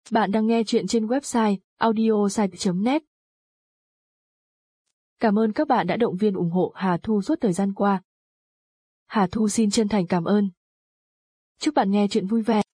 Bạn đang nghe chuyện trên website audiosite.net. Cảm ơn các bạn đã động viên ủng hộ Hà Thu suốt thời gian qua. Hà Thu xin chân thành cảm ơn. Chúc bạn nghe chuyện vui vẻ.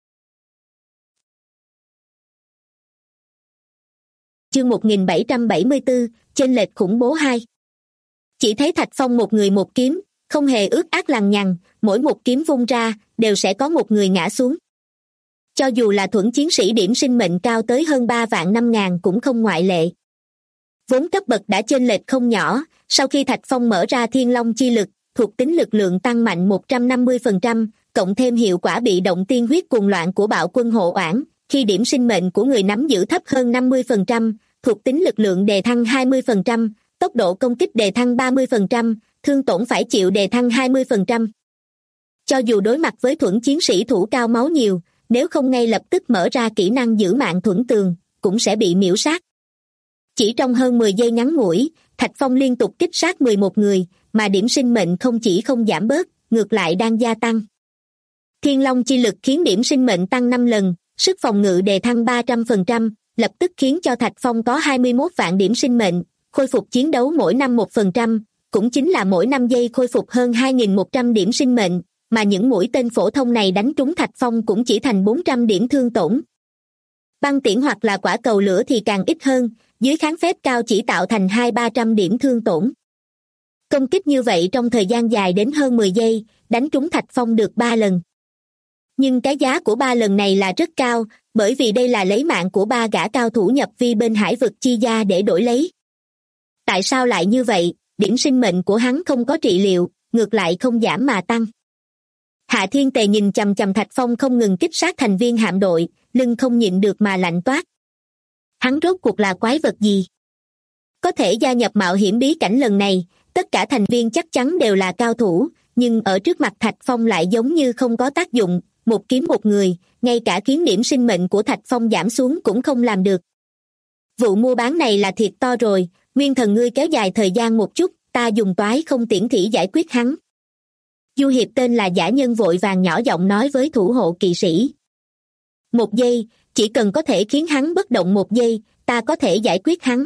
Chương 1774, chênh lệch khủng bố 2. Chỉ thấy Thạch Phong một người một kiếm, không hề ước ác lằng nhằng, mỗi một kiếm vung ra, đều sẽ có một người ngã xuống. Cho dù là thuẫn chiến sĩ điểm sinh mệnh cao tới hơn 3.500.000 cũng không ngoại lệ. Vốn cấp bậc đã chênh lệch không nhỏ, sau khi Thạch Phong mở ra Thiên Long chi lực, thuộc tính lực lượng tăng mạnh 150%, cộng thêm hiệu quả bị động tiên huyết cuồng loạn của bạo quân hộ oản, khi điểm sinh mệnh của người nắm giữ thấp hơn 50%, thuộc tính lực lượng đề thăng 20%, tốc độ công kích đề thăng 30%, thương tổn phải chịu đề thăng 20%. Cho dù đối mặt với thuẫn chiến sĩ thủ cao máu nhiều, nếu không ngay lập tức mở ra kỹ năng giữ mạng thuẫn tường, cũng sẽ bị miễu sát. Chỉ trong hơn 10 giây ngắn ngủi, Thạch Phong liên tục kích sát 11 người, mà điểm sinh mệnh không chỉ không giảm bớt, ngược lại đang gia tăng. Thiên Long chi lực khiến điểm sinh mệnh tăng 5 lần, sức phòng ngự đề thăng 300%, lập tức khiến cho Thạch Phong có 21 vạn điểm sinh mệnh, khôi phục chiến đấu mỗi năm 1%, cũng chính là mỗi 5 giây khôi phục hơn 2.100 điểm sinh mệnh, mà những mũi tên phổ thông này đánh trúng Thạch Phong cũng chỉ thành 400 điểm thương tổn. Băng tiễn hoặc là quả cầu lửa thì càng ít hơn, dưới kháng phép cao chỉ tạo thành 200-300 điểm thương tổn. Công kích như vậy trong thời gian dài đến hơn 10 giây, đánh trúng Thạch Phong được 3 lần. Nhưng cái giá của 3 lần này là rất cao, bởi vì đây là lấy mạng của 3 gã cao thủ nhập vi bên hải vực chi gia để đổi lấy. Tại sao lại như vậy? Điểm sinh mệnh của hắn không có trị liệu, ngược lại không giảm mà tăng. Hạ Thiên Tề nhìn chằm chằm Thạch Phong không ngừng kích sát thành viên hạm đội, lưng không nhịn được mà lạnh toát. Hắn rốt cuộc là quái vật gì? Có thể gia nhập mạo hiểm bí cảnh lần này, tất cả thành viên chắc chắn đều là cao thủ, nhưng ở trước mặt Thạch Phong lại giống như không có tác dụng, một kiếm một người, ngay cả khiến điểm sinh mệnh của Thạch Phong giảm xuống cũng không làm được. Vụ mua bán này là thiệt to rồi, Nguyên Thần ngươi kéo dài thời gian một chút, ta dùng toái không tiễn thỉ giải quyết hắn. Du hiệp tên là Giả Nhân vội vàng nhỏ giọng nói với thủ hộ kỵ sĩ. 1 giây, chỉ cần có thể khiến hắn bất động 1 giây, ta có thể giải quyết hắn.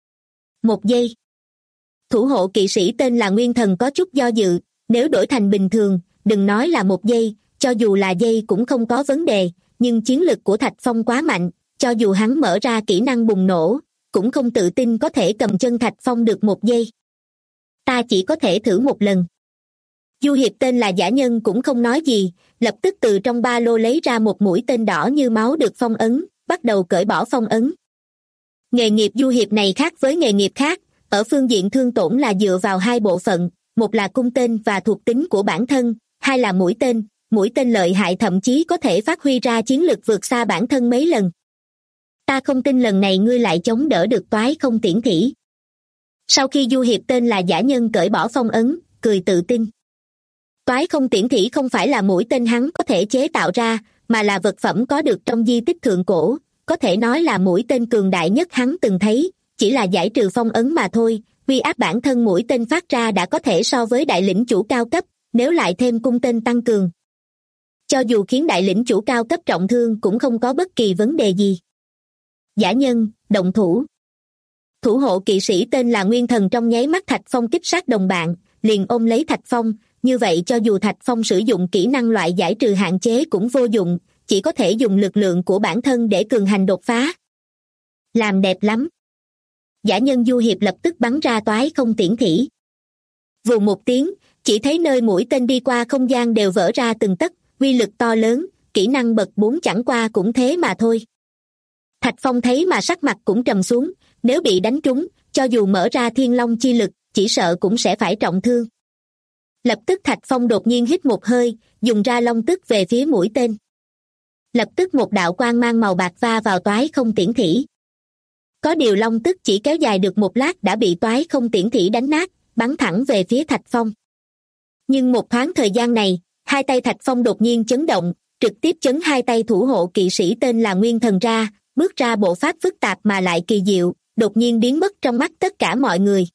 1 giây. Thủ hộ kỵ sĩ tên là Nguyên Thần có chút do dự, nếu đổi thành bình thường, đừng nói là 1 giây, cho dù là giây cũng không có vấn đề, nhưng chiến lực của Thạch Phong quá mạnh, cho dù hắn mở ra kỹ năng bùng nổ, cũng không tự tin có thể cầm chân Thạch Phong được 1 giây. Ta chỉ có thể thử 1 lần. Du hiệp tên là Giả Nhân cũng không nói gì, lập tức từ trong ba lô lấy ra một mũi tên đỏ như máu được phong ấn, bắt đầu cởi bỏ phong ấn. Nghề nghiệp du hiệp này khác với nghề nghiệp khác, ở phương diện thương tổn là dựa vào 2 bộ phận, một là cung tên và thuộc tính của bản thân, 2 là mũi tên lợi hại thậm chí có thể phát huy ra chiến lực vượt xa bản thân mấy lần. Ta không tin lần này ngươi lại chống đỡ được toái không tiễn thỉ. Sau khi du hiệp tên là Giả Nhân cởi bỏ phong ấn, cười tự tin. Toái không tiễn thỉ không phải là mũi tên hắn có thể chế tạo ra, mà là vật phẩm có được trong di tích thượng cổ, có thể nói là mũi tên cường đại nhất hắn từng thấy, chỉ là giải trừ phong ấn mà thôi, uy áp bản thân mũi tên phát ra đã có thể so với đại lĩnh chủ cao cấp, nếu lại thêm cung tên tăng cường. Cho dù khiến đại lĩnh chủ cao cấp trọng thương cũng không có bất kỳ vấn đề gì. Giả Nhân, động thủ. Thủ hộ kỵ sĩ tên là Nguyên Thần trong nháy mắt Thạch Phong kích sát đồng bạn, liền ôm lấy Thạch Phong, như vậy cho dù Thạch Phong sử dụng kỹ năng loại giải trừ hạn chế cũng vô dụng, chỉ có thể dùng lực lượng của bản thân để cường hành đột phá. Làm đẹp lắm. Giả Nhân du hiệp lập tức bắn ra toái không tiễn thỉ. Vù một tiếng, chỉ thấy nơi mũi tên đi qua không gian đều vỡ ra từng tấc, uy lực to lớn, kỹ năng bậc 4 chẳng qua cũng thế mà thôi. Thạch Phong thấy mà sắc mặt cũng trầm xuống, nếu bị đánh trúng, cho dù mở ra Thiên Long chi lực, chỉ sợ cũng sẽ phải trọng thương. Lập tức Thạch Phong đột nhiên hít một hơi, dùng ra long tức về phía mũi tên. Lập tức một đạo quang mang màu bạc va vào toái không tiễn thỉ. Có điều long tức chỉ kéo dài được 1 lát đã bị toái không tiễn thỉ đánh nát, bắn thẳng về phía Thạch Phong. Nhưng một thoáng thời gian này, 2 tay Thạch Phong đột nhiên chấn động, trực tiếp chấn 2 tay thủ hộ kỵ sĩ tên là Nguyên Thần ra, bước ra bộ pháp phức tạp mà lại kỳ diệu, đột nhiên biến mất trong mắt tất cả mọi người.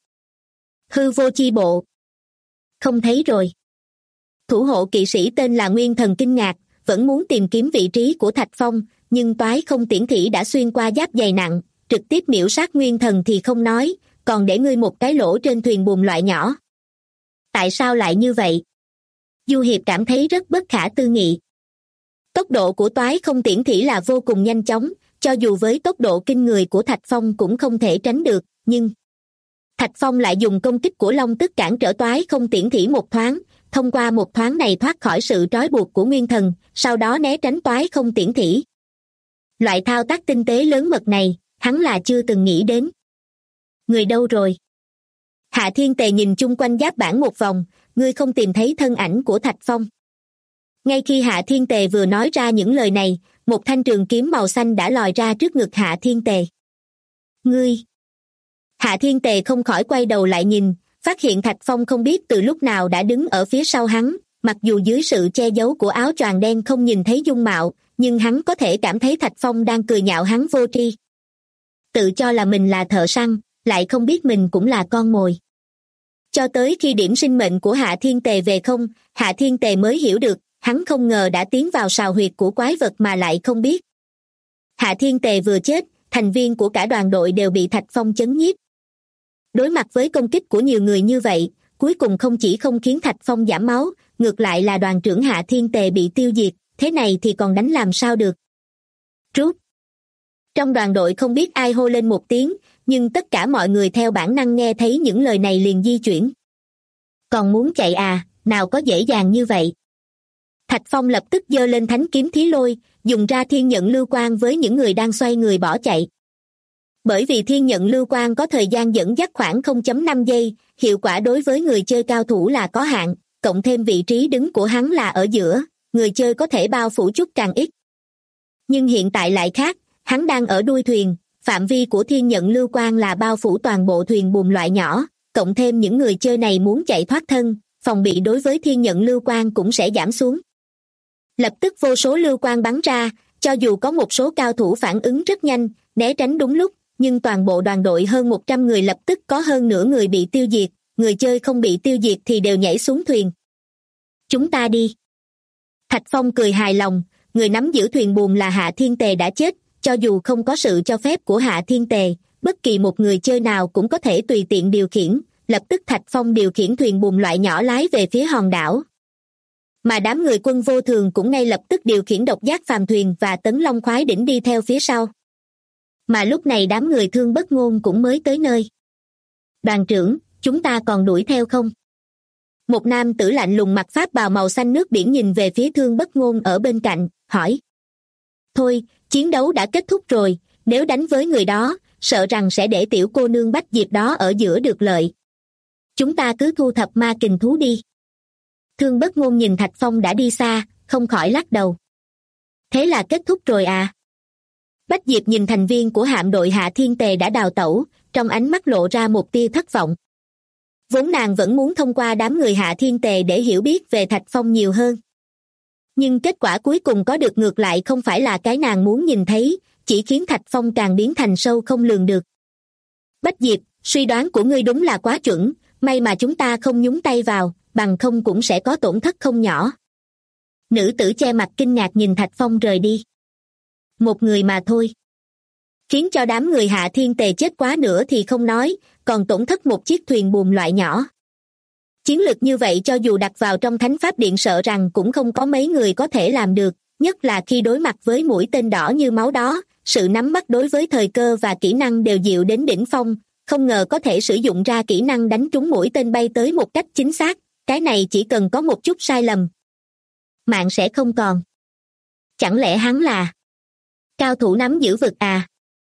Hư vô chi bộ. Không thấy rồi. Thủ hộ kỵ sĩ tên là Nguyên Thần kinh ngạc, vẫn muốn tìm kiếm vị trí của Thạch Phong, nhưng toái không tiễn thỉ đã xuyên qua giáp dày nặng, trực tiếp miễu sát nguyên thần thì không nói, còn để ngươi một cái lỗ trên thuyền buồm loại nhỏ. Tại sao lại như vậy? Du Hiệp cảm thấy rất bất khả tư nghị. Tốc độ của toái không tiễn thỉ là vô cùng nhanh chóng, cho dù với tốc độ kinh người của Thạch Phong cũng không thể tránh được, nhưng Thạch Phong lại dùng công kích của Long Tức cản trở toái không tiễn thỉ một thoáng, thông qua một thoáng này thoát khỏi sự trói buộc của nguyên thần, sau đó né tránh toái không tiễn thỉ. Loại thao tác tinh tế lớn mật này, hắn là chưa từng nghĩ đến. Người đâu rồi? Hạ Thiên Tề nhìn chung quanh giáp bản một vòng, ngươi không tìm thấy thân ảnh của Thạch Phong. Ngay khi Hạ Thiên Tề vừa nói ra những lời này, một thanh trường kiếm màu xanh đã lòi ra trước ngực Hạ Thiên Tề. Ngươi! Hạ Thiên Tề không khỏi quay đầu lại nhìn, phát hiện Thạch Phong không biết từ lúc nào đã đứng ở phía sau hắn, mặc dù dưới sự che giấu của áo choàng đen không nhìn thấy dung mạo, nhưng hắn có thể cảm thấy Thạch Phong đang cười nhạo hắn vô tri. Tự cho là mình là thợ săn, lại không biết mình cũng là con mồi. Cho tới khi điểm sinh mệnh của Hạ Thiên Tề về không, Hạ Thiên Tề mới hiểu được, hắn không ngờ đã tiến vào sào huyệt của quái vật mà lại không biết. Hạ Thiên Tề vừa chết, thành viên của cả đoàn đội đều bị Thạch Phong chấn nhiếp. Đối mặt với công kích của nhiều người như vậy, cuối cùng không chỉ không khiến Thạch Phong giảm máu, ngược lại là đoàn trưởng Hạ Thiên Tề bị tiêu diệt, thế này thì còn đánh làm sao được. Rút! Trong đoàn đội không biết ai hô lên một tiếng, nhưng tất cả mọi người theo bản năng nghe thấy những lời này liền di chuyển. Còn muốn chạy à, nào có dễ dàng như vậy. Thạch Phong lập tức giơ lên thánh kiếm Thí Lôi, dùng ra thiên nhận lưu quang với những người đang xoay người bỏ chạy. Bởi vì thiên nhận lưu quang có thời gian dẫn dắt khoảng 0.5 giây, hiệu quả đối với người chơi cao thủ là có hạn, cộng thêm vị trí đứng của hắn là ở giữa, người chơi có thể bao phủ chút càng ít. Nhưng hiện tại lại khác, hắn đang ở đuôi thuyền, phạm vi của thiên nhận lưu quang là bao phủ toàn bộ thuyền buồm loại nhỏ, cộng thêm những người chơi này muốn chạy thoát thân, phòng bị đối với thiên nhận lưu quang cũng sẽ giảm xuống. Lập tức vô số lưu quang bắn ra, cho dù có một số cao thủ phản ứng rất nhanh, né tránh đúng lúc, nhưng toàn bộ đoàn đội hơn 100 người lập tức có hơn nửa người bị tiêu diệt, người chơi không bị tiêu diệt thì đều nhảy xuống thuyền. Chúng ta đi. Thạch Phong cười hài lòng, người nắm giữ thuyền buồm là Hạ Thiên Tề đã chết, cho dù không có sự cho phép của Hạ Thiên Tề, bất kỳ một người chơi nào cũng có thể tùy tiện điều khiển, lập tức Thạch Phong điều khiển thuyền buồm loại nhỏ lái về phía hòn đảo. Mà đám người Quân Vô Thường cũng ngay lập tức điều khiển độc giác phàm thuyền và Tấn Long Khoái Đỉnh đi theo phía sau. Mà lúc này đám người Thương Bất Ngôn cũng mới tới nơi. Đoàn trưởng, chúng ta còn đuổi theo không? Một nam tử lạnh lùng mặc pháp bào màu xanh nước biển nhìn về phía Thương Bất Ngôn ở bên cạnh, hỏi. Thôi, chiến đấu đã kết thúc rồi, nếu đánh với người đó, sợ rằng sẽ để tiểu cô nương Bách Diệp đó ở giữa được lợi. Chúng ta cứ thu thập ma kình thú đi. Thương Bất Ngôn nhìn Thạch Phong đã đi xa, không khỏi lắc đầu. Thế là kết thúc rồi à? Bách Diệp nhìn thành viên của hạm đội Hạ Thiên Tề đã đào tẩu, trong ánh mắt lộ ra một tia thất vọng. Vốn nàng vẫn muốn thông qua đám người Hạ Thiên Tề để hiểu biết về Thạch Phong nhiều hơn. Nhưng kết quả cuối cùng có được ngược lại không phải là cái nàng muốn nhìn thấy, chỉ khiến Thạch Phong càng biến thành sâu không lường được. Bách Diệp, suy đoán của ngươi đúng là quá chuẩn, may mà chúng ta không nhúng tay vào, bằng không cũng sẽ có tổn thất không nhỏ. Nữ tử che mặt kinh ngạc nhìn Thạch Phong rời đi. Một người mà thôi. Khiến cho đám người Hạ Thiên Tề chết quá nữa thì không nói, còn tổn thất một chiếc thuyền buồm loại nhỏ. Chiến lược như vậy cho dù đặt vào trong Thánh Pháp Điện sợ rằng cũng không có mấy người có thể làm được, nhất là khi đối mặt với mũi tên đỏ như máu đó, sự nắm bắt đối với thời cơ và kỹ năng đều dịu đến đỉnh phong, không ngờ có thể sử dụng ra kỹ năng đánh trúng mũi tên bay tới một cách chính xác, cái này chỉ cần có một chút sai lầm. Mạng sẽ không còn. Chẳng lẽ hắn là cao thủ nắm giữ vực à?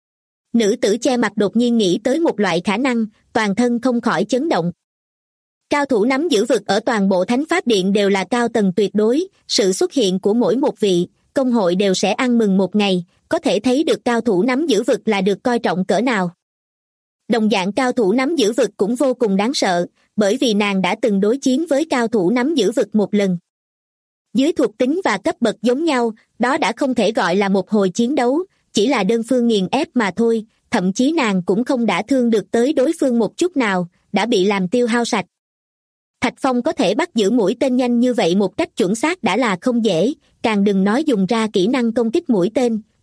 Nữ tử che mặt đột nhiên nghĩ tới một loại khả năng, toàn thân không khỏi chấn động. Cao thủ nắm giữ vực ở toàn bộ Thánh Pháp Điện đều là cao tầng tuyệt đối, sự xuất hiện của mỗi một vị, công hội đều sẽ ăn mừng một ngày, có thể thấy được cao thủ nắm giữ vực là được coi trọng cỡ nào. Đồng dạng cao thủ nắm giữ vực cũng vô cùng đáng sợ, bởi vì nàng đã từng đối chiến với cao thủ nắm giữ vực một lần. Dưới thuộc tính và cấp bậc giống nhau, đó đã không thể gọi là một hồi chiến đấu, chỉ là đơn phương nghiền ép mà thôi, thậm chí nàng cũng không đả thương được tới đối phương một chút nào, đã bị làm tiêu hao sạch. Thạch Phong có thể bắt giữ mũi tên nhanh như vậy một cách chuẩn xác đã là không dễ, càng đừng nói dùng ra kỹ năng công kích mũi tên,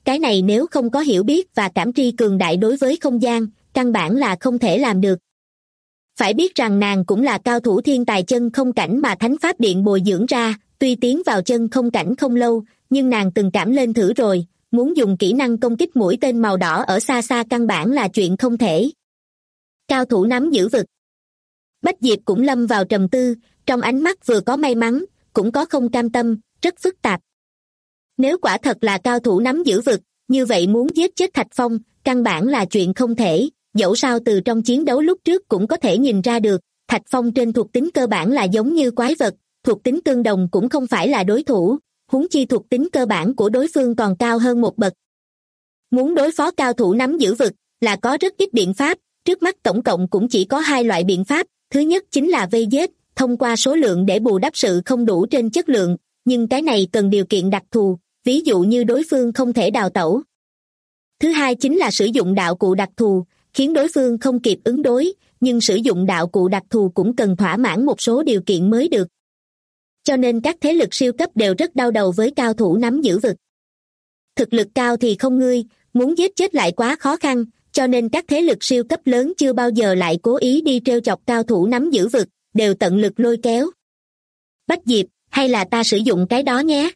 cái này nếu không có hiểu biết và cảm tri cường đại đối với không gian, căn bản là không thể làm được. Phải biết rằng nàng cũng là cao thủ thiên tài chân không cảnh mà Thánh Pháp Điện bồi dưỡng ra, tuy tiến vào chân không cảnh không lâu, nhưng nàng từng cảm lên thử rồi, muốn dùng kỹ năng công kích mũi tên màu đỏ ở xa xa căn bản là chuyện không thể. Cao thủ nắm giữ vực. Bách Diệp cũng lâm vào trầm tư, trong ánh mắt vừa có may mắn, cũng có không cam tâm, rất phức tạp. Nếu quả thật là cao thủ nắm giữ vực, như vậy muốn giết chết Thạch Phong, căn bản là chuyện không thể, dẫu sao từ trong chiến đấu lúc trước cũng có thể nhìn ra được, Thạch Phong trên thuộc tính cơ bản là giống như quái vật, thuộc tính tương đồng cũng không phải là đối thủ, huống chi thuộc tính cơ bản của đối phương còn cao hơn một bậc. Muốn đối phó cao thủ nắm giữ vực, là có rất ít biện pháp, trước mắt tổng cộng cũng chỉ có hai loại biện pháp, thứ nhất chính là vây giết, thông qua số lượng để bù đắp sự không đủ trên chất lượng, nhưng cái này cần điều kiện đặc thù, ví dụ như đối phương không thể đào tẩu. Thứ hai chính là sử dụng đạo cụ đặc thù, khiến đối phương không kịp ứng đối, nhưng sử dụng đạo cụ đặc thù cũng cần thỏa mãn một số điều kiện mới được. Cho nên các thế lực siêu cấp đều rất đau đầu với cao thủ nắm giữ vực. Thực lực cao thì không ngươi, muốn giết chết lại quá khó khăn, cho nên các thế lực siêu cấp lớn chưa bao giờ lại cố ý đi trêu chọc cao thủ nắm giữ vực, đều tận lực lôi kéo. Bách Diệp, hay là ta sử dụng cái đó nhé?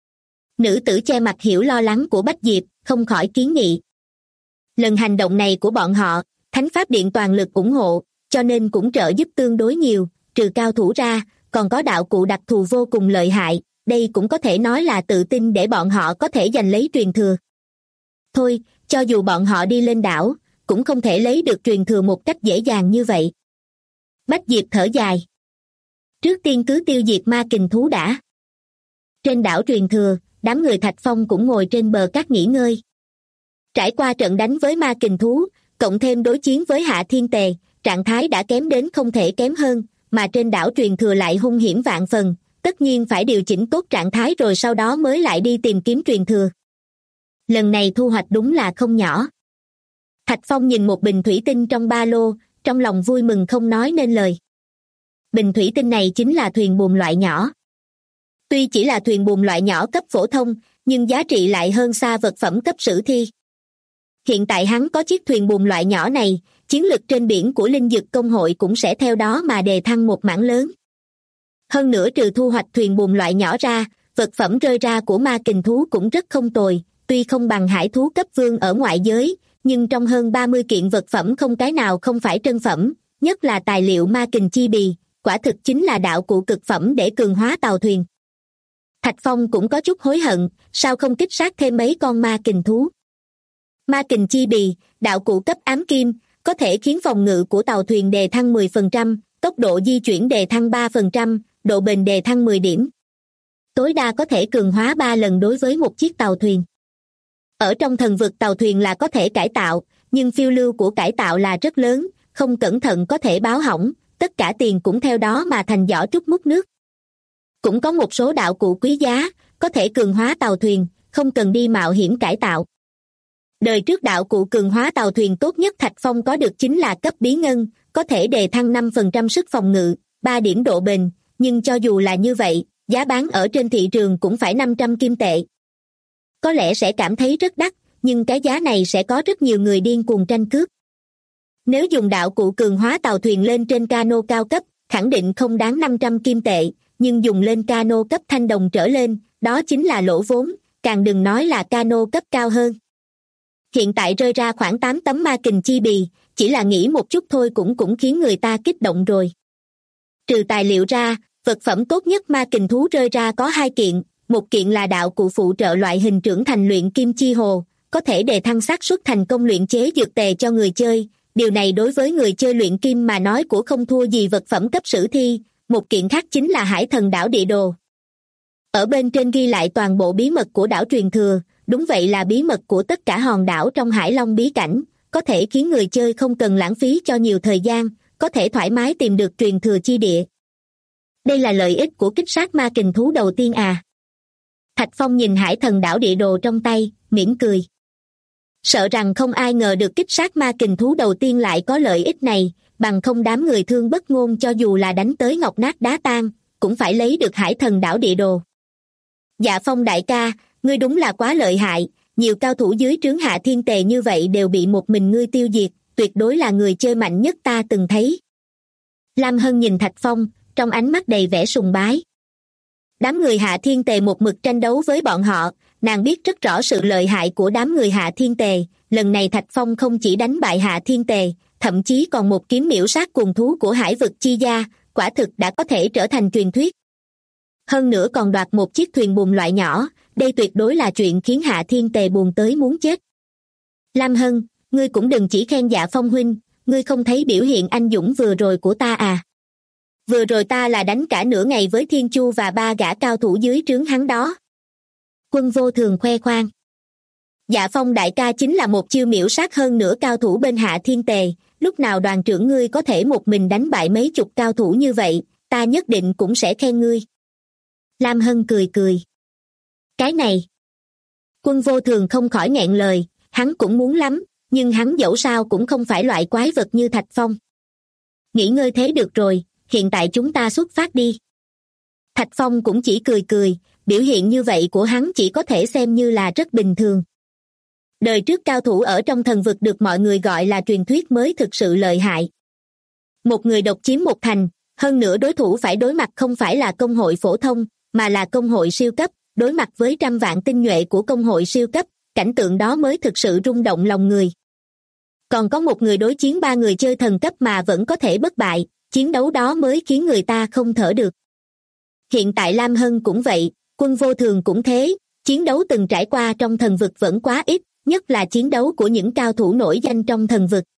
Nữ tử che mặt hiểu lo lắng của Bách Diệp, không khỏi kiến nghị. Lần hành động này của bọn họ, Thánh Pháp Điện toàn lực ủng hộ, cho nên cũng trợ giúp tương đối nhiều, trừ cao thủ ra, còn có đạo cụ đặc thù vô cùng lợi hại, đây cũng có thể nói là tự tin để bọn họ có thể giành lấy truyền thừa. Thôi, cho dù bọn họ đi lên đảo, cũng không thể lấy được truyền thừa một cách dễ dàng như vậy. Bách Diệp thở dài. Trước tiên cứ tiêu diệt ma kình thú đã. Trên đảo truyền thừa, đám người Thạch Phong cũng ngồi trên bờ cát nghỉ ngơi. Trải qua trận đánh với ma kình thú, cộng thêm đối chiến với Hạ Thiên Tề, trạng thái đã kém đến không thể kém hơn, mà trên đảo truyền thừa lại hung hiểm vạn phần, tất nhiên phải điều chỉnh tốt trạng thái rồi sau đó mới lại đi tìm kiếm truyền thừa. Lần này thu hoạch đúng là không nhỏ. Thạch Phong nhìn một bình thủy tinh trong ba lô, trong lòng vui mừng không nói nên lời. Bình thủy tinh này chính là thuyền buồm loại nhỏ. Tuy chỉ là thuyền buồm loại nhỏ cấp phổ thông, nhưng giá trị lại hơn xa vật phẩm cấp sử thi. Hiện tại hắn có chiếc thuyền buồm loại nhỏ này, chiến lực trên biển của Linh Dực Công hội cũng sẽ theo đó mà đề thăng một mảng lớn. Hơn nữa trừ thu hoạch thuyền buồm loại nhỏ ra, vật phẩm rơi ra của ma kình thú cũng rất không tồi, tuy không bằng hải thú cấp vương ở ngoại giới, nhưng trong hơn 30 kiện vật phẩm không cái nào không phải trân phẩm, nhất là tài liệu ma kình chi bì, quả thực chính là đạo cụ cực phẩm để cường hóa tàu thuyền. Thạch Phong cũng có chút hối hận, sao không kích sát thêm mấy con ma kình thú. Ma kình chi bì, đạo cụ cấp ám kim, có thể khiến phòng ngự của tàu thuyền đề thăng 10%, tốc độ di chuyển đề thăng 3%, độ bền đề thăng 10 điểm. Tối đa có thể cường hóa 3 lần đối với một chiếc tàu thuyền. Ở trong thần vực tàu thuyền là có thể cải tạo, nhưng phiêu lưu của cải tạo là rất lớn, không cẩn thận có thể báo hỏng, tất cả tiền cũng theo đó mà thành giỏ trút múc nước. Cũng có một số đạo cụ quý giá, có thể cường hóa tàu thuyền, không cần đi mạo hiểm cải tạo. Đời trước đạo cụ cường hóa tàu thuyền tốt nhất Thạch Phong có được chính là cấp bí ngân, có thể đề thăng 5% sức phòng ngự, 3 điểm độ bền, nhưng cho dù là như vậy, giá bán ở trên thị trường cũng phải 500 kim tệ. Có lẽ sẽ cảm thấy rất đắt, nhưng cái giá này sẽ có rất nhiều người điên cuồng tranh cướp. Nếu dùng đạo cụ cường hóa tàu thuyền lên trên cano cao cấp, khẳng định không đáng 500 kim tệ, nhưng dùng lên cano cấp thanh đồng trở lên, đó chính là lỗ vốn, càng đừng nói là cano cấp cao hơn. Hiện tại rơi ra khoảng 8 tấm ma kình chi bì, chỉ là nghĩ một chút thôi cũng khiến người ta kích động rồi. Trừ tài liệu ra, vật phẩm tốt nhất ma kình thú rơi ra có 2 kiện, một kiện là đạo cụ phụ trợ loại hình trưởng thành luyện kim chi hồ, có thể đề thăng xác suất thành công luyện chế dược tề cho người chơi, điều này đối với người chơi luyện kim mà nói của không thua gì vật phẩm cấp sử thi. Một kiện khác chính là Hải Thần Đảo Địa Đồ. Ở bên trên ghi lại toàn bộ bí mật của đảo truyền thừa, đúng vậy là bí mật của tất cả hòn đảo trong Hải Long bí cảnh, có thể khiến người chơi không cần lãng phí cho nhiều thời gian, có thể thoải mái tìm được truyền thừa chi địa. Đây là lợi ích của kích sát ma kình thú đầu tiên à. Thạch Phong nhìn Hải Thần Đảo Địa Đồ trong tay, mỉm cười. Sợ rằng không ai ngờ được kích sát ma kình thú đầu tiên lại có lợi ích này, bằng không đám người Thương Bất Ngôn cho dù là đánh tới ngọc nát đá tan, cũng phải lấy được Hải Thần Đảo Địa Đồ. Dạ Phong đại ca, ngươi đúng là quá lợi hại, nhiều cao thủ dưới trướng Hạ Thiên Tề như vậy đều bị một mình ngươi tiêu diệt, tuyệt đối là người chơi mạnh nhất ta từng thấy. Lam Hân nhìn Thạch Phong, trong ánh mắt đầy vẻ sùng bái. Đám người Hạ Thiên Tề một mực tranh đấu với bọn họ, nàng biết rất rõ sự lợi hại của đám người Hạ Thiên Tề, lần này Thạch Phong không chỉ đánh bại Hạ Thiên Tề, thậm chí còn một kiếm miểu sát cuồng thú của Hải vực chi gia, quả thực đã có thể trở thành truyền thuyết. Hơn nữa còn đoạt một chiếc thuyền buồm loại nhỏ, đây tuyệt đối là chuyện khiến Hạ Thiên Tề buồn tới muốn chết. Lam Hân, ngươi cũng đừng chỉ khen Dạ Phong huynh, ngươi không thấy biểu hiện anh dũng vừa rồi của ta à? Vừa rồi ta là đánh cả nửa ngày với Thiên Chu và 3 gã cao thủ dưới trướng hắn đó. Quân Vô Thường khoe khoang. Dạ Phong đại ca chính là một chiêu miểu sát hơn nửa cao thủ bên Hạ Thiên Tề, lúc nào đoàn trưởng ngươi có thể một mình đánh bại mấy chục cao thủ như vậy, ta nhất định cũng sẽ khen ngươi. Lam Hân cười cười. Cái này. Quân Vô Thường không khỏi nghẹn lời, hắn cũng muốn lắm, nhưng hắn dẫu sao cũng không phải loại quái vật như Thạch Phong. Nghỉ ngơi thế được rồi, hiện tại chúng ta xuất phát đi. Thạch Phong cũng chỉ cười cười, biểu hiện như vậy của hắn chỉ có thể xem như là rất bình thường. Đời trước cao thủ ở trong thần vực được mọi người gọi là truyền thuyết mới thực sự lợi hại. Một người độc chiếm một thành, hơn nữa đối thủ phải đối mặt không phải là công hội phổ thông, mà là công hội siêu cấp, đối mặt với trăm vạn tinh nhuệ của công hội siêu cấp, cảnh tượng đó mới thực sự rung động lòng người. Còn có một người đối chiến 3 người chơi thần cấp mà vẫn có thể bất bại, chiến đấu đó mới khiến người ta không thở được. Hiện tại Lam Hân cũng vậy, Quân Vô Thường cũng thế, chiến đấu từng trải qua trong thần vực vẫn quá ít, nhất là chiến đấu của những cao thủ nổi danh trong thần vực.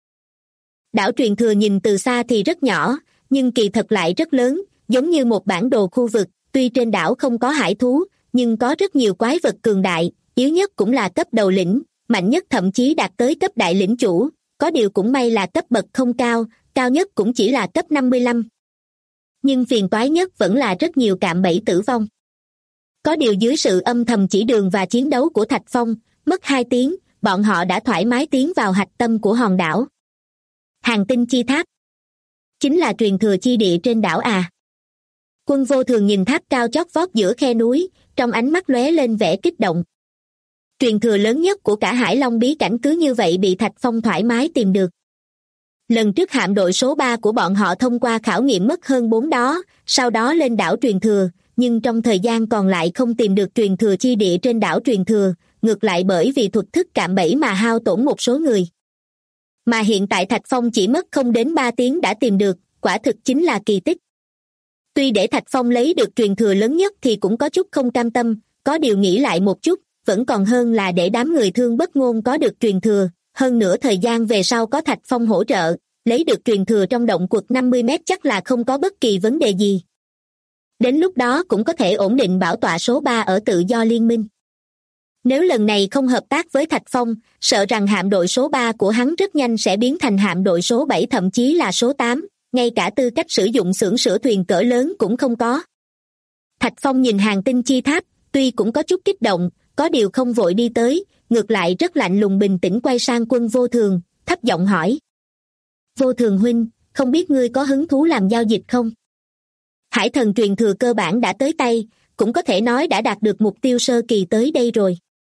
Đảo Truyền Thừa nhìn từ xa thì rất nhỏ, nhưng kỳ thật lại rất lớn, giống như một bản đồ khu vực, tuy trên đảo không có hải thú, nhưng có rất nhiều quái vật cường đại, yếu nhất cũng là cấp đầu lĩnh, mạnh nhất thậm chí đạt tới cấp đại lĩnh chủ, có điều cũng may là cấp bậc không cao, cao nhất cũng chỉ là cấp 55. Nhưng phiền toái nhất vẫn là rất nhiều cạm bẫy tử vong. Có điều dưới sự âm thầm chỉ đường và chiến đấu của Thạch Phong, mất 2 tiếng, bọn họ đã thoải mái tiến vào hạch tâm của hòn đảo. Hàng tinh chi tháp. Chính là truyền thừa chi địa trên đảo à? Quân Vô Thường nhìn tháp cao chót vót giữa khe núi, trong ánh mắt lóe lên vẻ kích động. Truyền thừa lớn nhất của cả Hải Long bí cảnh cứ như vậy bị Thạch Phong thoải mái tìm được. Lần trước hạm đội số 3 của bọn họ thông qua khảo nghiệm mất hơn 4 đó, sau đó lên đảo truyền thừa, nhưng trong thời gian còn lại không tìm được truyền thừa chi địa trên đảo truyền thừa, ngược lại bởi vì thuật thức cạm bẫy mà hao tổn một số người. Mà hiện tại Thạch Phong chỉ mất không đến 3 tiếng đã tìm được, quả thực chính là kỳ tích. Tuy để Thạch Phong lấy được truyền thừa lớn nhất thì cũng có chút không cam tâm, có điều nghĩ lại một chút, vẫn còn hơn là để đám người Thương Bất Ngôn có được truyền thừa, hơn nữa thời gian về sau có Thạch Phong hỗ trợ, lấy được truyền thừa trong động quật 50 mét chắc là không có bất kỳ vấn đề gì. Đến lúc đó cũng có thể ổn định bảo tọa số 3 ở Tự Do Liên Minh. Nếu lần này không hợp tác với Thạch Phong, sợ rằng hạm đội số 3 của hắn rất nhanh sẽ biến thành hạm đội số 7 thậm chí là số 8, ngay cả tư cách sử dụng xưởng sửa thuyền cỡ lớn cũng không có. Thạch Phong nhìn hàng tinh chi tháp, tuy cũng có chút kích động, có điều không vội đi tới, ngược lại rất lạnh lùng bình tĩnh quay sang Quân Vô Thường, thấp giọng hỏi. Vô Thường huynh, không biết ngươi có hứng thú làm giao dịch không? Hải thần truyền thừa cơ bản đã tới tay, cũng có thể nói đã đạt được mục tiêu sơ kỳ tới đây rồi.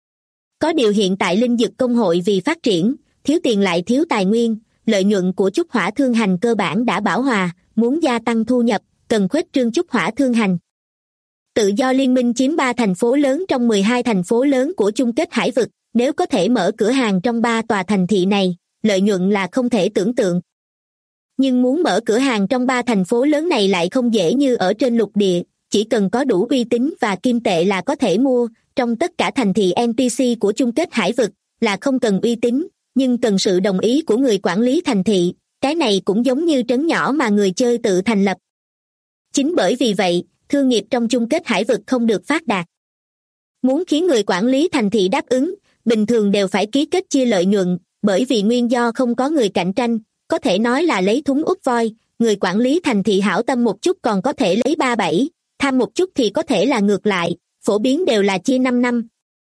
Có điều hiện tại linh dực công hội vì phát triển, thiếu tiền lại thiếu tài nguyên, lợi nhuận của Chúc Hỏa Thương Hành cơ bản đã bão hòa, muốn gia tăng thu nhập, cần khuếch trương Chúc Hỏa Thương Hành. Tự Do Liên Minh chiếm 3 thành phố lớn trong 12 thành phố lớn của chung kết hải vực, nếu có thể mở cửa hàng trong 3 tòa thành thị này, lợi nhuận là không thể tưởng tượng. Nhưng muốn mở cửa hàng trong 3 thành phố lớn này lại không dễ như ở trên lục địa, chỉ cần có đủ uy tín và kim tệ là có thể mua, trong tất cả thành thị NPC của chung kết hải vực là không cần uy tín, nhưng cần sự đồng ý của người quản lý thành thị, cái này cũng giống như trấn nhỏ mà người chơi tự thành lập. Chính bởi vì vậy, thương nghiệp trong chung kết hải vực không được phát đạt. Muốn khiến người quản lý thành thị đáp ứng, bình thường đều phải ký kết chia lợi nhuận, bởi vì nguyên do không có người cạnh tranh, có thể nói là lấy thúng úp voi, người quản lý thành thị hảo tâm một chút còn có thể lấy 3-7, tham một chút thì có thể là ngược lại, phổ biến đều là chia 5 năm.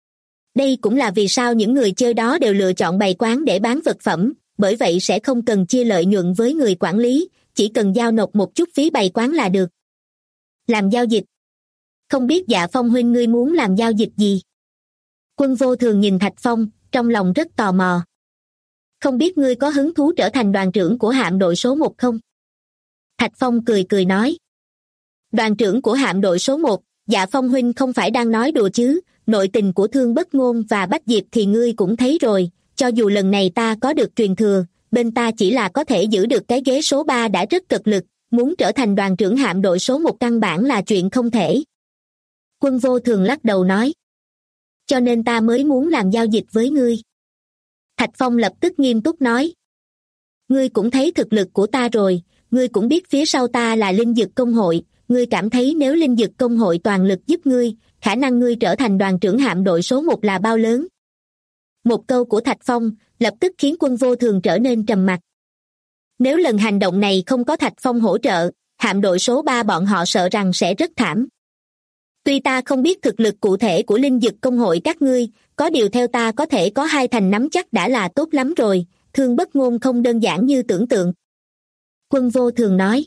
Đây cũng là vì sao những người chơi đó đều lựa chọn bày quán để bán vật phẩm, bởi vậy sẽ không cần chia lợi nhuận với người quản lý, chỉ cần giao nộp một chút phí bày quán là được. Làm giao dịch. Không biết Dạ Phong huynh ngươi muốn làm giao dịch gì? Quân Vô Thường nhìn Thạch Phong, trong lòng rất tò mò. Không biết ngươi có hứng thú trở thành đoàn trưởng của hạm đội số 1 không? Thạch Phong cười cười nói. Đoàn trưởng của hạm đội số 1, Dạ Phong huynh không phải đang nói đùa chứ? Nội tình của Thương Bất Ngôn và Bách Diệp thì ngươi cũng thấy rồi, cho dù lần này ta có được truyền thừa, bên ta chỉ là có thể giữ được cái ghế số 3 đã rất cực lực, muốn trở thành đoàn trưởng hạm đội số 1 căn bản là chuyện không thể. Quân Vô Thường lắc đầu nói. Cho nên ta mới muốn làm giao dịch với ngươi. Thạch Phong lập tức nghiêm túc nói. Ngươi cũng thấy thực lực của ta rồi, ngươi cũng biết phía sau ta là Linh Dực Công hội, ngươi cảm thấy nếu Linh Dực Công hội toàn lực giúp ngươi, khả năng ngươi trở thành đoàn trưởng hạm đội số 1 là bao lớn? Một câu của Thạch Phong lập tức khiến Quân Vô Thường trở nên trầm mặc. Nếu lần hành động này không có Thạch Phong hỗ trợ, hạm đội số 3 bọn họ sợ rằng sẽ rất thảm. Tuy ta không biết thực lực cụ thể của Linh Dực Công hội các ngươi, có điều theo ta có thể có 2 thành nắm chắc đã là tốt lắm rồi, Thương Bất Ngôn không đơn giản như tưởng tượng. Quân Vô Thường nói.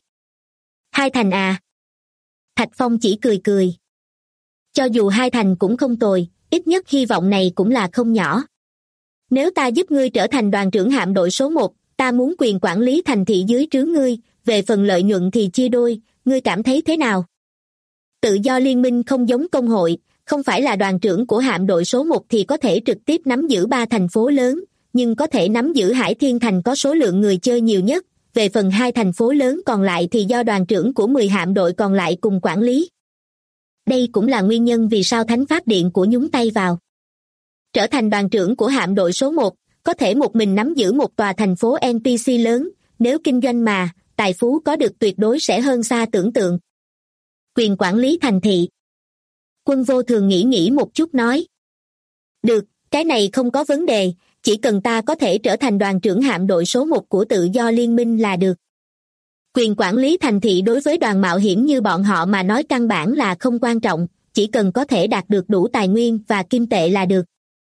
2 thành à? Thạch Phong chỉ cười cười. Cho dù 2 thành cũng không tồi, ít nhất hy vọng này cũng là không nhỏ. Nếu ta giúp ngươi trở thành đoàn trưởng hạm đội số 1, ta muốn quyền quản lý thành thị dưới trướng ngươi, về phần lợi nhuận thì chia đôi, ngươi cảm thấy thế nào? Tự do liên minh không giống công hội, không phải là đoàn trưởng của hạm đội số 1 thì có thể trực tiếp nắm giữ 3 thành phố lớn, nhưng có thể nắm giữ Hải Thiên Thành có số lượng người chơi nhiều nhất, về phần 2 thành phố lớn còn lại thì do đoàn trưởng của 10 hạm đội còn lại cùng quản lý. Đây cũng là nguyên nhân vì sao Thánh Pháp Điện của nhúng tay vào. Trở thành đoàn trưởng của hạm đội số 1, có thể một mình nắm giữ một tòa thành phố NPC lớn, nếu kinh doanh mà, tài phú có được tuyệt đối sẽ hơn xa tưởng tượng. Quyền quản lý thành thị. Quân Vô Thường nghĩ một chút nói. Được, cái này không có vấn đề, chỉ cần ta có thể trở thành đoàn trưởng hạm đội số 1 của tự do liên minh là được. Quyền quản lý thành thị đối với đoàn mạo hiểm như bọn họ mà nói căn bản là không quan trọng, chỉ cần có thể đạt được đủ tài nguyên và kim tệ là được.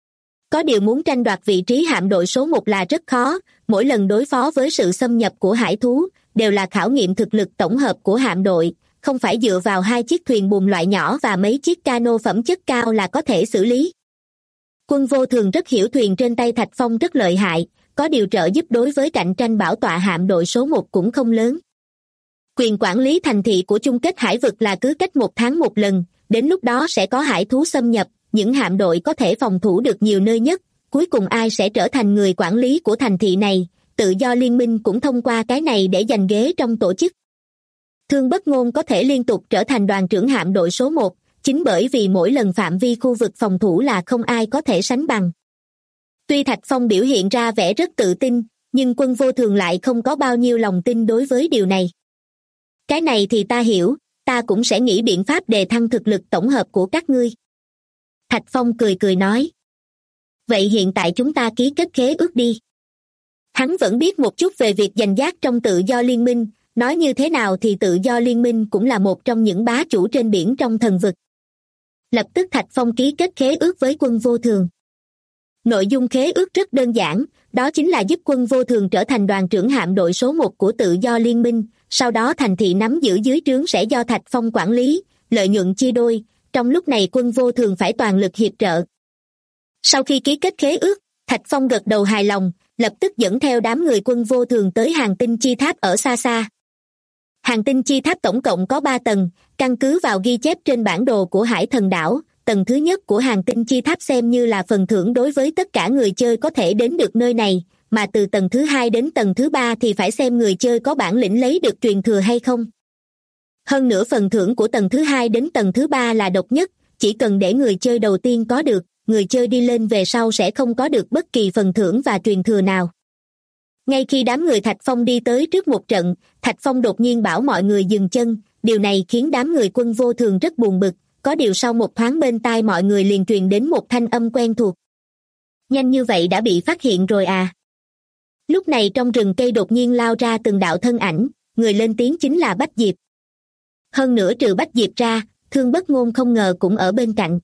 Có điều muốn tranh đoạt vị trí hạm đội số 1 là rất khó, mỗi lần đối phó với sự xâm nhập của hải thú, đều là khảo nghiệm thực lực tổng hợp của hạm đội, không phải dựa vào 2 chiếc thuyền buồm loại nhỏ và mấy chiếc cano phẩm chất cao là có thể xử lý. Quân Vô Thường rất hiểu thuyền trên tay Thạch Phong rất lợi hại, có điều trợ giúp đối với cạnh tranh bảo tọa hạm đội số 1 cũng không lớn. Quyền quản lý thành thị của chung kết hải vực là cứ cách 1 tháng một lần, đến lúc đó sẽ có hải thú xâm nhập, những hạm đội có thể phòng thủ được nhiều nơi nhất, cuối cùng ai sẽ trở thành người quản lý của thành thị này, tự do liên minh cũng thông qua cái này để giành ghế trong tổ chức. Thương Bất Ngôn có thể liên tục trở thành đoàn trưởng hạm đội số 1, chính bởi vì mỗi lần phạm vi khu vực phòng thủ là không ai có thể sánh bằng. Tuy Thạch Phong biểu hiện ra vẻ rất tự tin, nhưng Quân Vô Thường lại không có bao nhiêu lòng tin đối với điều này. Cái này thì ta hiểu, ta cũng sẽ nghĩ biện pháp đề thăng thực lực tổng hợp của các ngươi. Thạch Phong cười cười nói. Vậy hiện tại chúng ta ký kết khế ước đi. Hắn vẫn biết một chút về việc giành giác trong tự do liên minh, nói như thế nào thì tự do liên minh cũng là một trong những bá chủ trên biển trong thần vực. Lập tức Thạch Phong ký kết khế ước với Quân Vô Thường. Nội dung khế ước rất đơn giản, đó chính là giúp Quân Vô Thường trở thành đoàn trưởng hạm đội số 1 của tự do liên minh, sau đó thành thị nắm giữ dưới trướng sẽ do Thạch Phong quản lý, lợi nhuận chia đôi, trong lúc này Quân Vô Thường phải toàn lực hiệp trợ. Sau khi ký kết khế ước, Thạch Phong gật đầu hài lòng, lập tức dẫn theo đám người Quân Vô Thường tới Hàng Tinh Chi Tháp ở xa xa. Hàng Tinh Chi Tháp tổng cộng có 3 tầng, căn cứ vào ghi chép trên bản đồ của Hải Thần Đảo, tầng thứ nhất của Hàng Tinh Chi Tháp xem như là phần thưởng đối với tất cả người chơi có thể đến được nơi này, mà từ tầng thứ 2 đến tầng thứ 3 thì phải xem người chơi có bản lĩnh lấy được truyền thừa hay không. Hơn nữa phần thưởng của tầng thứ 2 đến tầng thứ 3 là độc nhất, chỉ cần để người chơi đầu tiên có được, người chơi đi lên về sau sẽ không có được bất kỳ phần thưởng và truyền thừa nào. Ngay khi đám người Thạch Phong đi tới trước một trận, Thạch Phong đột nhiên bảo mọi người dừng chân, điều này khiến đám người Quân Vô Thường rất buồn bực, có điều sau một thoáng bên tai mọi người liền truyền đến một thanh âm quen thuộc. Nhanh như vậy đã bị phát hiện rồi à? Lúc này trong rừng cây đột nhiên lao ra từng đạo thân ảnh, người lên tiếng chính là Bách Diệp. Hơn nữa trừ Bách Diệp ra, Thương Bất Ngôn không ngờ cũng ở bên cạnh.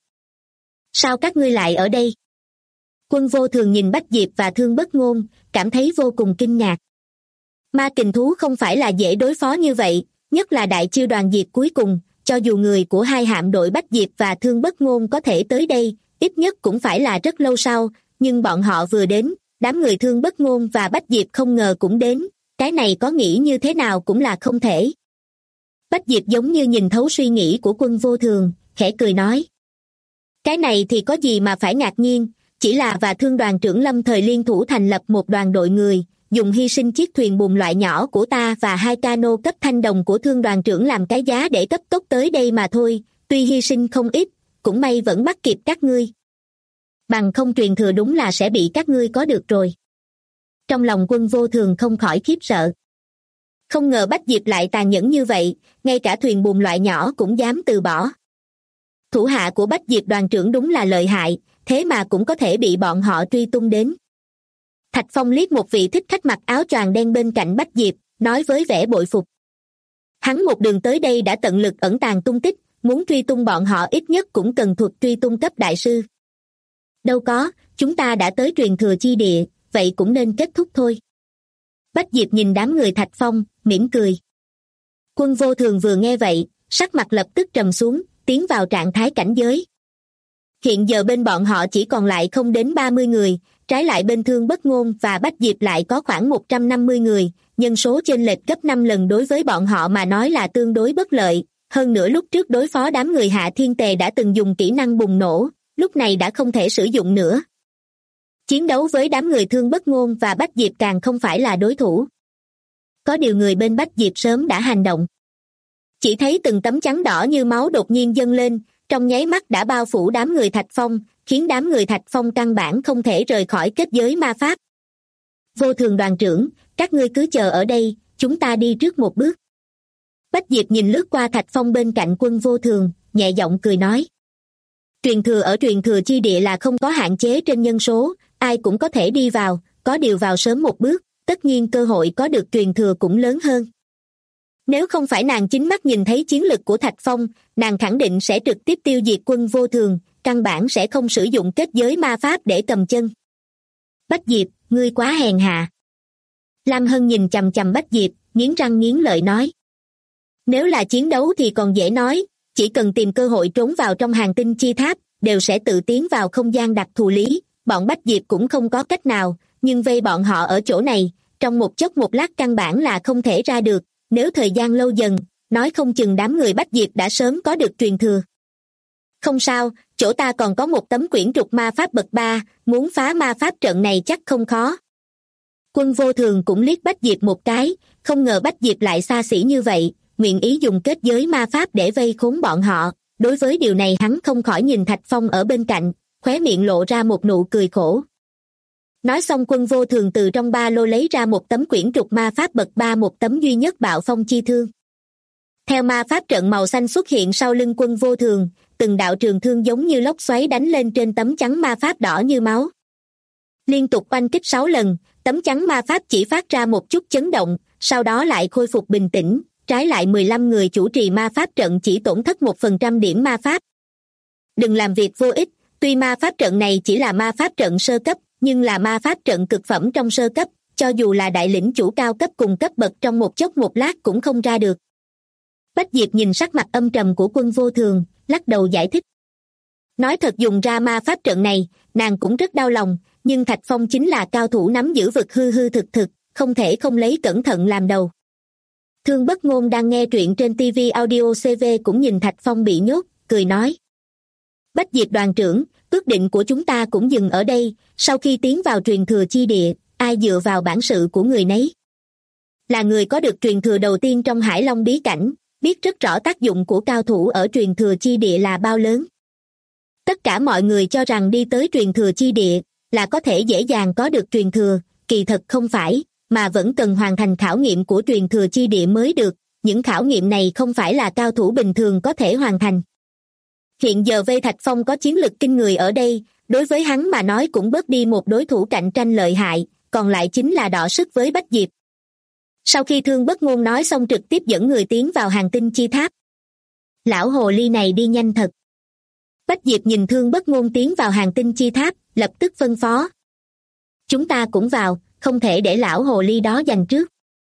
Sao các ngươi lại ở đây? Quân Vô Thường nhìn Bách Diệp và Thương Bất Ngôn, cảm thấy vô cùng kinh ngạc. Ma kình thú không phải là dễ đối phó như vậy, nhất là đại chiêu đoàn diệt cuối cùng, cho dù người của 2 hạm đội Bách Diệp và Thương Bất Ngôn có thể tới đây, ít nhất cũng phải là rất lâu sau, nhưng bọn họ vừa đến, đám người Thương Bất Ngôn và Bách Diệp không ngờ cũng đến, cái này có nghĩ như thế nào cũng là không thể. Bách Diệp giống như nhìn thấu suy nghĩ của Quân Vô Thường, khẽ cười nói. Cái này thì có gì mà phải ngạc nhiên, chỉ là và Thương đoàn trưởng lâm thời liên thủ thành lập một đoàn đội người, dùng hy sinh chiếc thuyền buồm loại nhỏ của ta và 2 cano cấp thanh đồng của Thương đoàn trưởng làm cái giá để cấp tốc tới đây mà thôi, tuy hy sinh không ít, cũng may vẫn bắt kịp các ngươi. Bằng không truyền thừa đúng là sẽ bị các ngươi có được rồi. Trong lòng Quân Vô Thường không khỏi khiếp sợ. Không ngờ Bách Diệp lại tàn nhẫn như vậy, ngay cả thuyền buồm loại nhỏ cũng dám từ bỏ. Thủ hạ của Bách Diệp đoàn trưởng đúng là lợi hại, thế mà cũng có thể bị bọn họ truy tung đến. Thạch Phong liếc một vị thích khách mặc áo choàng đen bên cạnh Bách Diệp, nói với vẻ bội phục. Hắn một đường tới đây đã tận lực ẩn tàng tung tích, muốn truy tung bọn họ ít nhất cũng cần thuật truy tung cấp đại sư. Đâu có, chúng ta đã tới truyền thừa chi địa, vậy cũng nên kết thúc thôi. Bách Diệp nhìn đám người Thạch Phong, mỉm cười. Quân Vô Thường vừa nghe vậy, sắc mặt lập tức trầm xuống, tiến vào trạng thái cảnh giới. Hiện giờ bên bọn họ chỉ còn lại không đến 30 người, trái lại bên Thương Bất Ngôn và Bách Diệp lại có khoảng 150 người, nhân số chênh lệch gấp 5 lần đối với bọn họ mà nói là tương đối bất lợi. Hơn nữa lúc trước đối phó đám người Hạ Thiên Tề đã từng dùng kỹ năng bùng nổ, lúc này đã không thể sử dụng nữa. Chiến đấu với đám người Thương Bất Ngôn và Bách Diệp càng không phải là đối thủ. Có điều người bên Bách Diệp sớm đã hành động. Chỉ thấy từng tấm chắn đỏ như máu đột nhiên dâng lên, trong nháy mắt đã bao phủ đám người Thạch Phong, khiến đám người Thạch Phong căn bản không thể rời khỏi kết giới ma pháp. Vô Thường đoàn trưởng, các ngươi cứ chờ ở đây, chúng ta đi trước một bước. Bách Diệp nhìn lướt qua Thạch Phong bên cạnh Quân Vô Thường, nhẹ giọng cười nói. Truyền thừa ở truyền thừa chi địa là không có hạn chế trên nhân số, ai cũng có thể đi vào, có điều vào sớm một bước, tất nhiên cơ hội có được truyền thừa cũng lớn hơn. Nếu không phải nàng chính mắt nhìn thấy chiến lực của Thạch Phong, nàng khẳng định sẽ trực tiếp tiêu diệt Quân Vô Thường, căn bản sẽ không sử dụng kết giới ma pháp để cầm chân. Bách Diệp, ngươi quá hèn hạ. Lam Hân nhìn chằm chằm Bách Diệp, nghiến răng nghiến lợi nói. Nếu là chiến đấu thì còn dễ nói, chỉ cần tìm cơ hội trốn vào trong hàng tinh chi tháp, đều sẽ tự tiến vào không gian đặc thù lý, bọn Bách Diệp cũng không có cách nào, nhưng vây bọn họ ở chỗ này, trong một chốc một lát căn bản là không thể ra được, nếu thời gian lâu dần, nói không chừng đám người Bách Diệp đã sớm có được truyền thừa. Không sao, chỗ ta còn có một tấm quyển trục ma pháp bậc 3, muốn phá ma pháp trận này chắc không khó. Quân Vô Thường cũng liếc Bách Diệp một cái, không ngờ Bách Diệp lại xa xỉ như vậy, nguyện ý dùng kết giới ma pháp để vây khốn bọn họ. Đối với điều này hắn không khỏi nhìn Thạch Phong ở bên cạnh, khóe miệng lộ ra một nụ cười khổ. Nói xong Quân Vô Thường từ trong ba lô lấy ra một tấm quyển trục ma pháp bậc 3, một tấm duy nhất bạo phong chi thương. Theo ma pháp trận màu xanh xuất hiện sau lưng Quân Vô Thường, từng đạo trường thương giống như lốc xoáy đánh lên trên tấm chắn ma pháp đỏ như máu. Liên tục oanh kích 6 lần, tấm chắn ma pháp chỉ phát ra một chút chấn động, sau đó lại khôi phục bình tĩnh, trái lại 15 người chủ trì ma pháp trận chỉ tổn thất 1% điểm ma pháp. Đừng làm việc vô ích, tuy ma pháp trận này chỉ là ma pháp trận sơ cấp, nhưng là ma pháp trận cực phẩm trong sơ cấp, cho dù là đại lĩnh chủ cao cấp cùng cấp bậc trong một chốc một lát cũng không ra được. Bách Diệp nhìn sắc mặt âm trầm của Quân Vô Thường, lắc đầu giải thích. Nói thật dùng ra ma pháp trận này, nàng cũng rất đau lòng, nhưng Thạch Phong chính là cao thủ nắm giữ vực hư hư thực thực, không thể không lấy cẩn thận làm đầu. Thương Bất Ngôn đang nghe truyện trên TV Audio CV cũng nhìn Thạch Phong bị nhốt, cười nói. Bách Diệp đoàn trưởng, quyết định của chúng ta cũng dừng ở đây, sau khi tiến vào truyền thừa chi địa, ai dựa vào bản sự của người nấy. Là người có được truyền thừa đầu tiên trong Hải Long bí cảnh, biết rất rõ tác dụng của cao thủ ở truyền thừa chi địa là bao lớn. Tất cả mọi người cho rằng đi tới truyền thừa chi địa là có thể dễ dàng có được truyền thừa, kỳ thật không phải, mà vẫn cần hoàn thành khảo nghiệm của truyền thừa chi địa mới được, những khảo nghiệm này không phải là cao thủ bình thường có thể hoàn thành. Hiện giờ Vây Thạch Phong có chiến lực kinh người ở đây, đối với hắn mà nói cũng bớt đi một đối thủ cạnh tranh lợi hại, còn lại chính là đọ sức với Bách Diệp. Sau khi Thương Bất Ngôn nói xong trực tiếp dẫn người tiến vào hàng tinh chi tháp. Lão hồ ly này đi nhanh thật. Bách Diệp nhìn Thương Bất Ngôn tiến vào hàng tinh chi tháp, lập tức phân phó. Chúng ta cũng vào, không thể để lão hồ ly đó giành trước.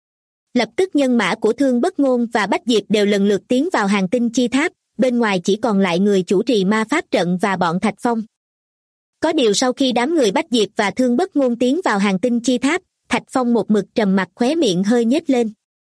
Lập tức nhân mã của Thương Bất Ngôn và Bách Diệp đều lần lượt tiến vào hàng tinh chi tháp, bên ngoài chỉ còn lại người chủ trì ma pháp trận và bọn Thạch Phong. Có điều sau khi đám người Bách Diệp và Thương Bất Ngôn tiến vào hàng tinh chi tháp, Thạch Phong một mực trầm mặc, khóe miệng hơi nhếch lên.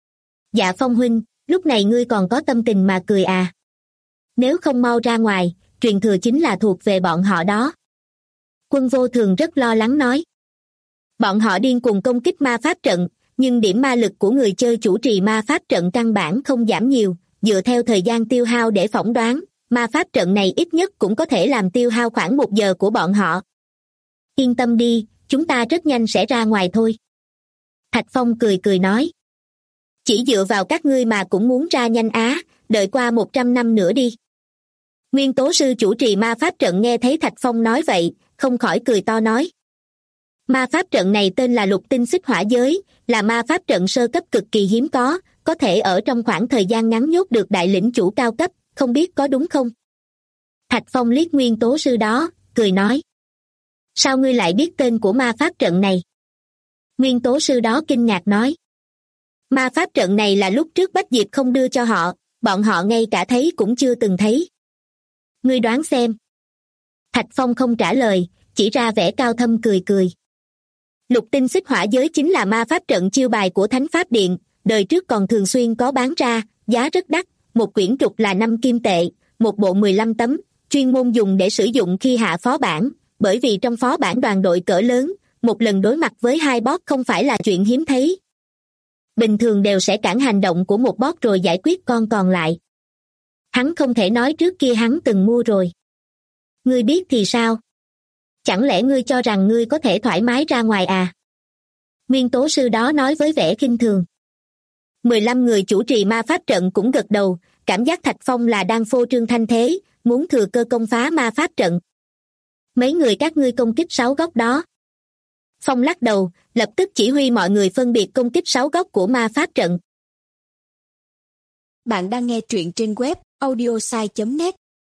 Dạ Phong huynh, lúc này ngươi còn có tâm tình mà cười à? Nếu không mau ra ngoài, truyền thừa chính là thuộc về bọn họ đó. Quân Vô Thường rất lo lắng nói. Bọn họ điên cuồng công kích ma pháp trận, nhưng điểm ma lực của người chơi chủ trì ma pháp trận căn bản không giảm nhiều, dựa theo thời gian tiêu hao để phỏng đoán, ma pháp trận này ít nhất cũng có thể làm tiêu hao khoảng 1 giờ của bọn họ. Yên tâm đi, chúng ta rất nhanh sẽ ra ngoài thôi. Thạch Phong cười cười nói. Chỉ dựa vào các ngươi mà cũng muốn ra nhanh á, đợi qua 100 năm nữa đi. Nguyên tố sư chủ trì ma pháp trận nghe thấy Thạch Phong nói vậy, không khỏi cười to nói. Ma pháp trận này tên là Lục Tinh Xích Hỏa Giới, là ma pháp trận sơ cấp cực kỳ hiếm có thể ở trong khoảng thời gian ngắn nhốt được đại lĩnh chủ cao cấp, không biết có đúng không? Thạch Phong liếc nguyên tố sư đó, cười nói. Sao ngươi lại biết tên của ma pháp trận này? Nguyên tố sư đó kinh ngạc nói. Ma pháp trận này là lúc trước Bách Diệp không đưa cho họ, bọn họ ngay cả thấy cũng chưa từng thấy. Ngươi đoán xem. Thạch Phong không trả lời, chỉ ra vẻ cao thâm cười cười. Lục Tinh Xích Hỏa Giới chính là ma pháp trận chiêu bài của Thánh Pháp Điện, đời trước còn thường xuyên có bán ra, giá rất đắt, một quyển trục là 5 kim tệ, một bộ 15 tấm, chuyên môn dùng để sử dụng khi hạ phó bản, bởi vì trong phó bản đoàn đội cỡ lớn, một lần đối mặt với 2 boss không phải là chuyện hiếm thấy. Bình thường đều sẽ cản hành động của một boss rồi giải quyết con còn lại. Hắn không thể nói trước kia hắn từng mua rồi. Ngươi biết thì sao? Chẳng lẽ ngươi cho rằng ngươi có thể thoải mái ra ngoài à? Nguyên tố sư đó nói với vẻ khinh thường. 15 người chủ trì ma pháp trận cũng gật đầu, cảm giác Thạch Phong là đang phô trương thanh thế, muốn thừa cơ công phá ma pháp trận. Mấy người các ngươi công kích 6 góc đó. Phong lắc đầu, lập tức chỉ huy mọi người phân biệt công kích 6 góc của ma pháp trận. Bạn đang nghe truyện trên web audiosai.net.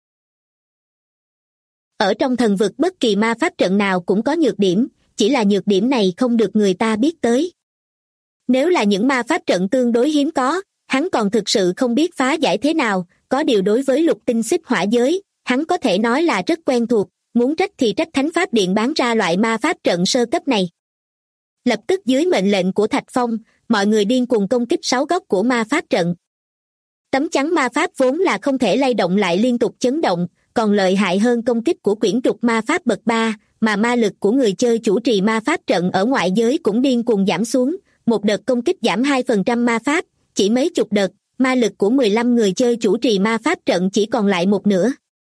Ở trong thần vực bất kỳ ma pháp trận nào cũng có nhược điểm, chỉ là nhược điểm này không được người ta biết tới. Nếu là những ma pháp trận tương đối hiếm có, hắn còn thực sự không biết phá giải thế nào, có điều đối với Lục Tinh Xích Hỏa Giới, hắn có thể nói là rất quen thuộc, muốn trách thì trách Thánh Pháp Điện bán ra loại ma pháp trận sơ cấp này. Lập tức dưới mệnh lệnh của Thạch Phong, mọi người điên cuồng công kích 6 góc của ma pháp trận. Tấm chắn ma pháp vốn là không thể lay động lại liên tục chấn động, còn lợi hại hơn công kích của quyển trục ma pháp bậc 3, mà ma lực của người chơi chủ trì ma pháp trận ở ngoại giới cũng điên cuồng giảm xuống, một đợt công kích giảm 2% ma pháp, chỉ mấy chục đợt, ma lực của 15 người chơi chủ trì ma pháp trận chỉ còn lại một nửa.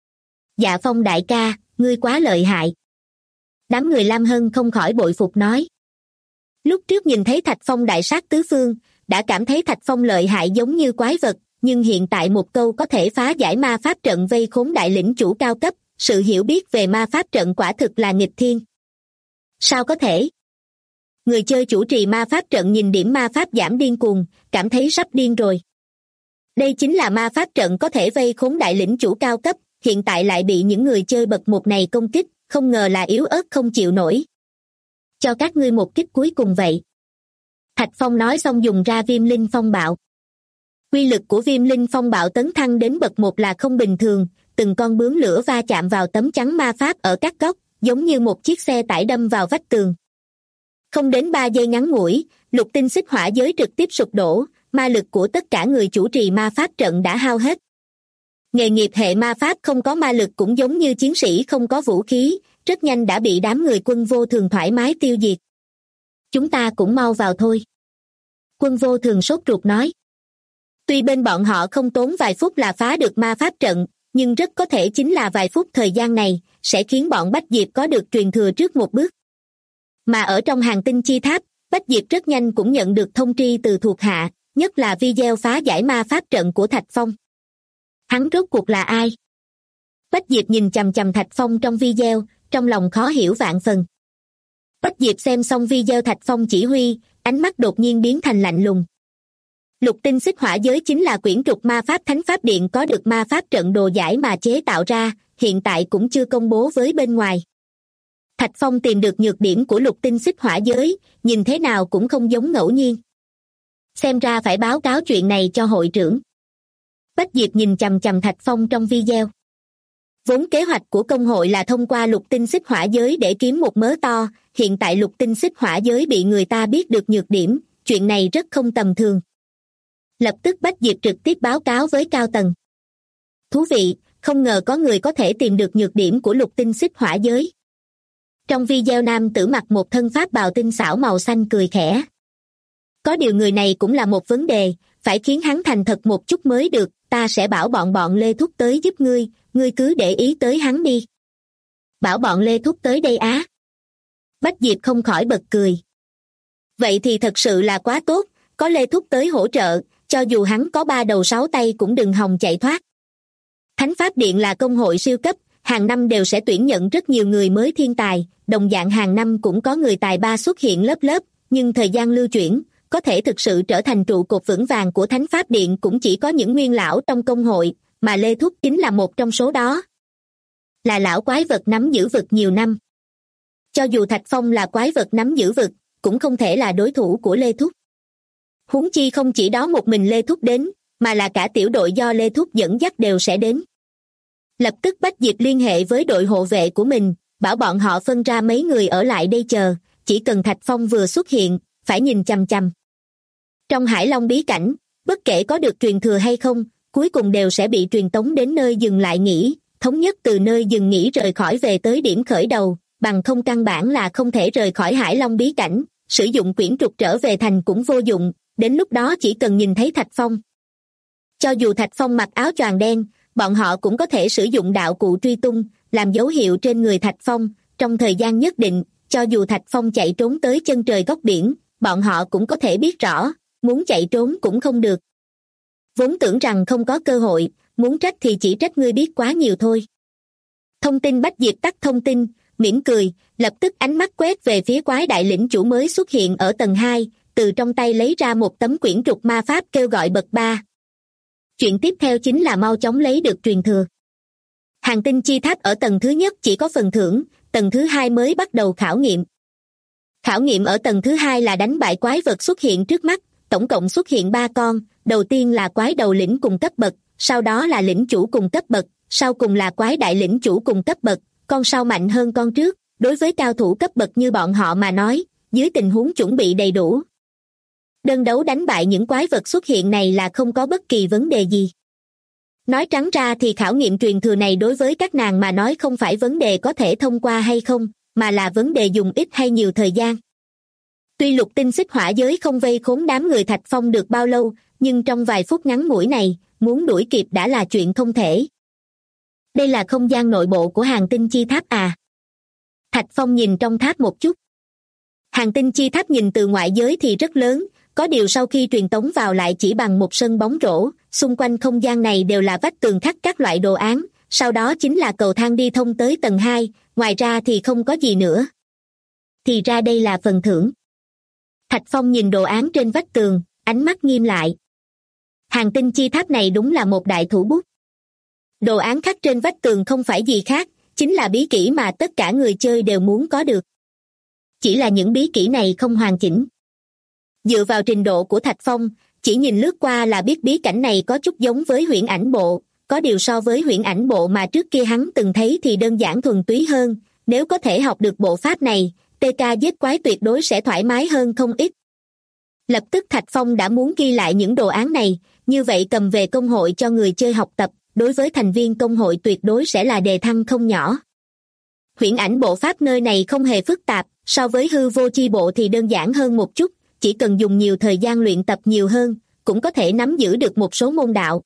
Dạ Phong đại ca, ngươi quá lợi hại. Đám người Lam Hân không khỏi bội phục nói. Lúc trước nhìn thấy Thạch Phong đại sát tứ phương, đã cảm thấy Thạch Phong lợi hại giống như quái vật, nhưng hiện tại một câu có thể phá giải ma pháp trận vây khốn đại lĩnh chủ cao cấp, sự hiểu biết về ma pháp trận quả thực là nghịch thiên. Sao có thể? Người chơi chủ trì ma pháp trận nhìn điểm ma pháp giảm điên cuồng, cảm thấy sắp điên rồi. Đây chính là ma pháp trận có thể vây khốn đại lĩnh chủ cao cấp, hiện tại lại bị những người chơi bậc 1 này công kích, không ngờ là yếu ớt không chịu nổi. Cho các ngươi một kích cuối cùng vậy. Thạch Phong nói xong dùng ra Viêm Linh Phong Bạo. Quy lực của Viêm Linh Phong Bạo tấn thăng đến bậc 1 là không bình thường, từng con bướm lửa va chạm vào tấm chắn ma pháp ở các góc, giống như một chiếc xe tải đâm vào vách tường. Không đến 3 giây ngắn ngủi, Lục Tinh Xích Hỏa Giới trực tiếp sụp đổ, ma lực của tất cả người chủ trì ma pháp trận đã hao hết. Nghề nghiệp hệ ma pháp không có ma lực cũng giống như chiến sĩ không có vũ khí, rất nhanh đã bị đám người Quân Vô Thường thoải mái tiêu diệt. Chúng ta cũng mau vào thôi. Quân Vô Thường sốt ruột nói. Tuy bên bọn họ không tốn vài phút là phá được ma pháp trận, nhưng rất có thể chính là vài phút thời gian này, sẽ khiến bọn Bách Diệp có được truyền thừa trước một bước. Mà ở trong hàng tinh chi tháp, Bách Diệp rất nhanh cũng nhận được thông tri từ thuộc hạ, nhất là video phá giải ma pháp trận của Thạch Phong. Hắn rốt cuộc là ai? Bách Diệp nhìn chằm chằm Thạch Phong trong video, trong lòng khó hiểu vạn phần. Bách Diệp xem xong video Thạch Phong chỉ huy, ánh mắt đột nhiên biến thành lạnh lùng. Lục Tinh Xích Hỏa Giới chính là quyển trục ma pháp Thánh Pháp Điện có được ma pháp trận đồ giải mà chế tạo ra, hiện tại cũng chưa công bố với bên ngoài. Thạch Phong tìm được nhược điểm của Lục Tinh Xích Hỏa Giới, nhìn thế nào cũng không giống ngẫu nhiên. Xem ra phải báo cáo chuyện này cho hội trưởng. Bách Diệp nhìn chằm chằm Thạch Phong trong video. Vốn kế hoạch của công hội là thông qua lục tinh xích hỏa giới để kiếm một mớ to, hiện tại lục tinh xích hỏa giới bị người ta biết được nhược điểm, chuyện này rất không tầm thường. Lập tức Bách Diệp trực tiếp báo cáo với cao tầng. Thú vị, không ngờ có người có thể tìm được nhược điểm của lục tinh xích hỏa giới. Trong video nam tử mặc một thân pháp bào tinh xảo màu xanh cười khẽ. Có điều người này cũng là một vấn đề, phải khiến hắn thành thật một chút mới được, ta sẽ bảo bọn Lê Thúc tới giúp ngươi cứ để ý tới hắn đi. Bảo bọn Lê Thúc tới đây á. Bách Diệp không khỏi bật cười. Vậy thì thật sự là quá tốt, có Lê Thúc tới hỗ trợ, cho dù hắn có 3 đầu 6 tay cũng đừng hòng chạy thoát. Thánh Pháp Điện là công hội siêu cấp, hàng năm đều sẽ tuyển nhận rất nhiều người mới thiên tài, đồng dạng hàng năm cũng có người tài ba xuất hiện lớp lớp, nhưng thời gian lưu chuyển, có thể thực sự trở thành trụ cột vững vàng của Thánh Pháp Điện cũng chỉ có những nguyên lão trong công hội, mà Lê Thúc chính là một trong số đó. Là lão quái vật nắm giữ vực nhiều năm. Cho dù Thạch Phong là quái vật nắm giữ vực, cũng không thể là đối thủ của Lê Thúc. Huống chi không chỉ đó một mình Lê Thúc đến, mà là cả tiểu đội do Lê Thúc dẫn dắt đều sẽ đến. Lập tức Bách Diệp liên hệ với đội hộ vệ của mình, bảo bọn họ phân ra mấy người ở lại đây chờ, chỉ cần Thạch Phong vừa xuất hiện, phải nhìn chằm chằm. Trong Hải Long bí cảnh, bất kể có được truyền thừa hay không, cuối cùng đều sẽ bị truyền tống đến nơi dừng lại nghỉ, thống nhất từ nơi dừng nghỉ rời khỏi về tới điểm khởi đầu, bằng không căn bản là không thể rời khỏi Hải Long bí cảnh, sử dụng quyển trục trở về thành cũng vô dụng, đến lúc đó chỉ cần nhìn thấy Thạch Phong. Cho dù Thạch Phong mặc áo choàng đen, bọn họ cũng có thể sử dụng đạo cụ truy tung, làm dấu hiệu trên người Thạch Phong, trong thời gian nhất định, cho dù Thạch Phong chạy trốn tới chân trời góc biển, bọn họ cũng có thể biết rõ, muốn chạy trốn cũng không được. Vốn tưởng rằng không có cơ hội, muốn trách thì chỉ trách ngươi biết quá nhiều thôi. Thông tin Bách Diệp tắt thông tin, mỉm cười, lập tức ánh mắt quét về phía quái đại lĩnh chủ mới xuất hiện ở tầng 2, từ trong tay lấy ra một tấm quyển trục ma pháp kêu gọi bậc 3. Chuyện tiếp theo chính là mau chóng lấy được truyền thừa. Hàng tinh chi tháp ở tầng thứ nhất chỉ có phần thưởng, tầng thứ 2 mới bắt đầu khảo nghiệm. Khảo nghiệm ở tầng thứ 2 là đánh bại quái vật xuất hiện trước mắt, tổng cộng xuất hiện 3 con, đầu tiên là quái đầu lĩnh cùng cấp bậc, sau đó là lĩnh chủ cùng cấp bậc, sau cùng là quái đại lĩnh chủ cùng cấp bậc, con sau mạnh hơn con trước, đối với cao thủ cấp bậc như bọn họ mà nói, dưới tình huống chuẩn bị đầy đủ. Đơn đấu đánh bại những quái vật xuất hiện này là không có bất kỳ vấn đề gì. Nói trắng ra thì khảo nghiệm truyền thừa này đối với các nàng mà nói không phải vấn đề có thể thông qua hay không, mà là vấn đề dùng ít hay nhiều thời gian. Tuy lục tinh xích hỏa giới không vây khốn đám người Thạch Phong được bao lâu, nhưng trong vài phút ngắn ngủi này, muốn đuổi kịp đã là chuyện không thể. Đây là không gian nội bộ của hàng tinh chi tháp à? Thạch Phong nhìn trong tháp một chút. Hàng tinh chi tháp nhìn từ ngoại giới thì rất lớn, có điều sau khi truyền tống vào lại chỉ bằng một sân bóng rổ, xung quanh không gian này đều là vách tường khắc các loại đồ án, sau đó chính là cầu thang đi thông tới tầng 2, ngoài ra thì không có gì nữa. Thì ra đây là phần thưởng. Thạch Phong nhìn đồ án trên vách tường, ánh mắt nghiêm lại. Hàng tinh chi tháp này đúng là một đại thủ bút. Đồ án khắc trên vách tường không phải gì khác, chính là bí kỹ mà tất cả người chơi đều muốn có được. Chỉ là những bí kỹ này không hoàn chỉnh. Dựa vào trình độ của Thạch Phong, chỉ nhìn lướt qua là biết bí cảnh này có chút giống với huyễn ảnh bộ, có điều so với huyễn ảnh bộ mà trước kia hắn từng thấy thì đơn giản thuần túy hơn, nếu có thể học được bộ pháp này, TK giết quái tuyệt đối sẽ thoải mái hơn không ít. Lập tức Thạch Phong đã muốn ghi lại những đồ án này, như vậy cầm về công hội cho người chơi học tập, đối với thành viên công hội tuyệt đối sẽ là đề thăng không nhỏ. Huyễn ảnh bộ pháp nơi này không hề phức tạp, so với hư vô chi bộ thì đơn giản hơn một chút, chỉ cần dùng nhiều thời gian luyện tập nhiều hơn, cũng có thể nắm giữ được một số môn đạo.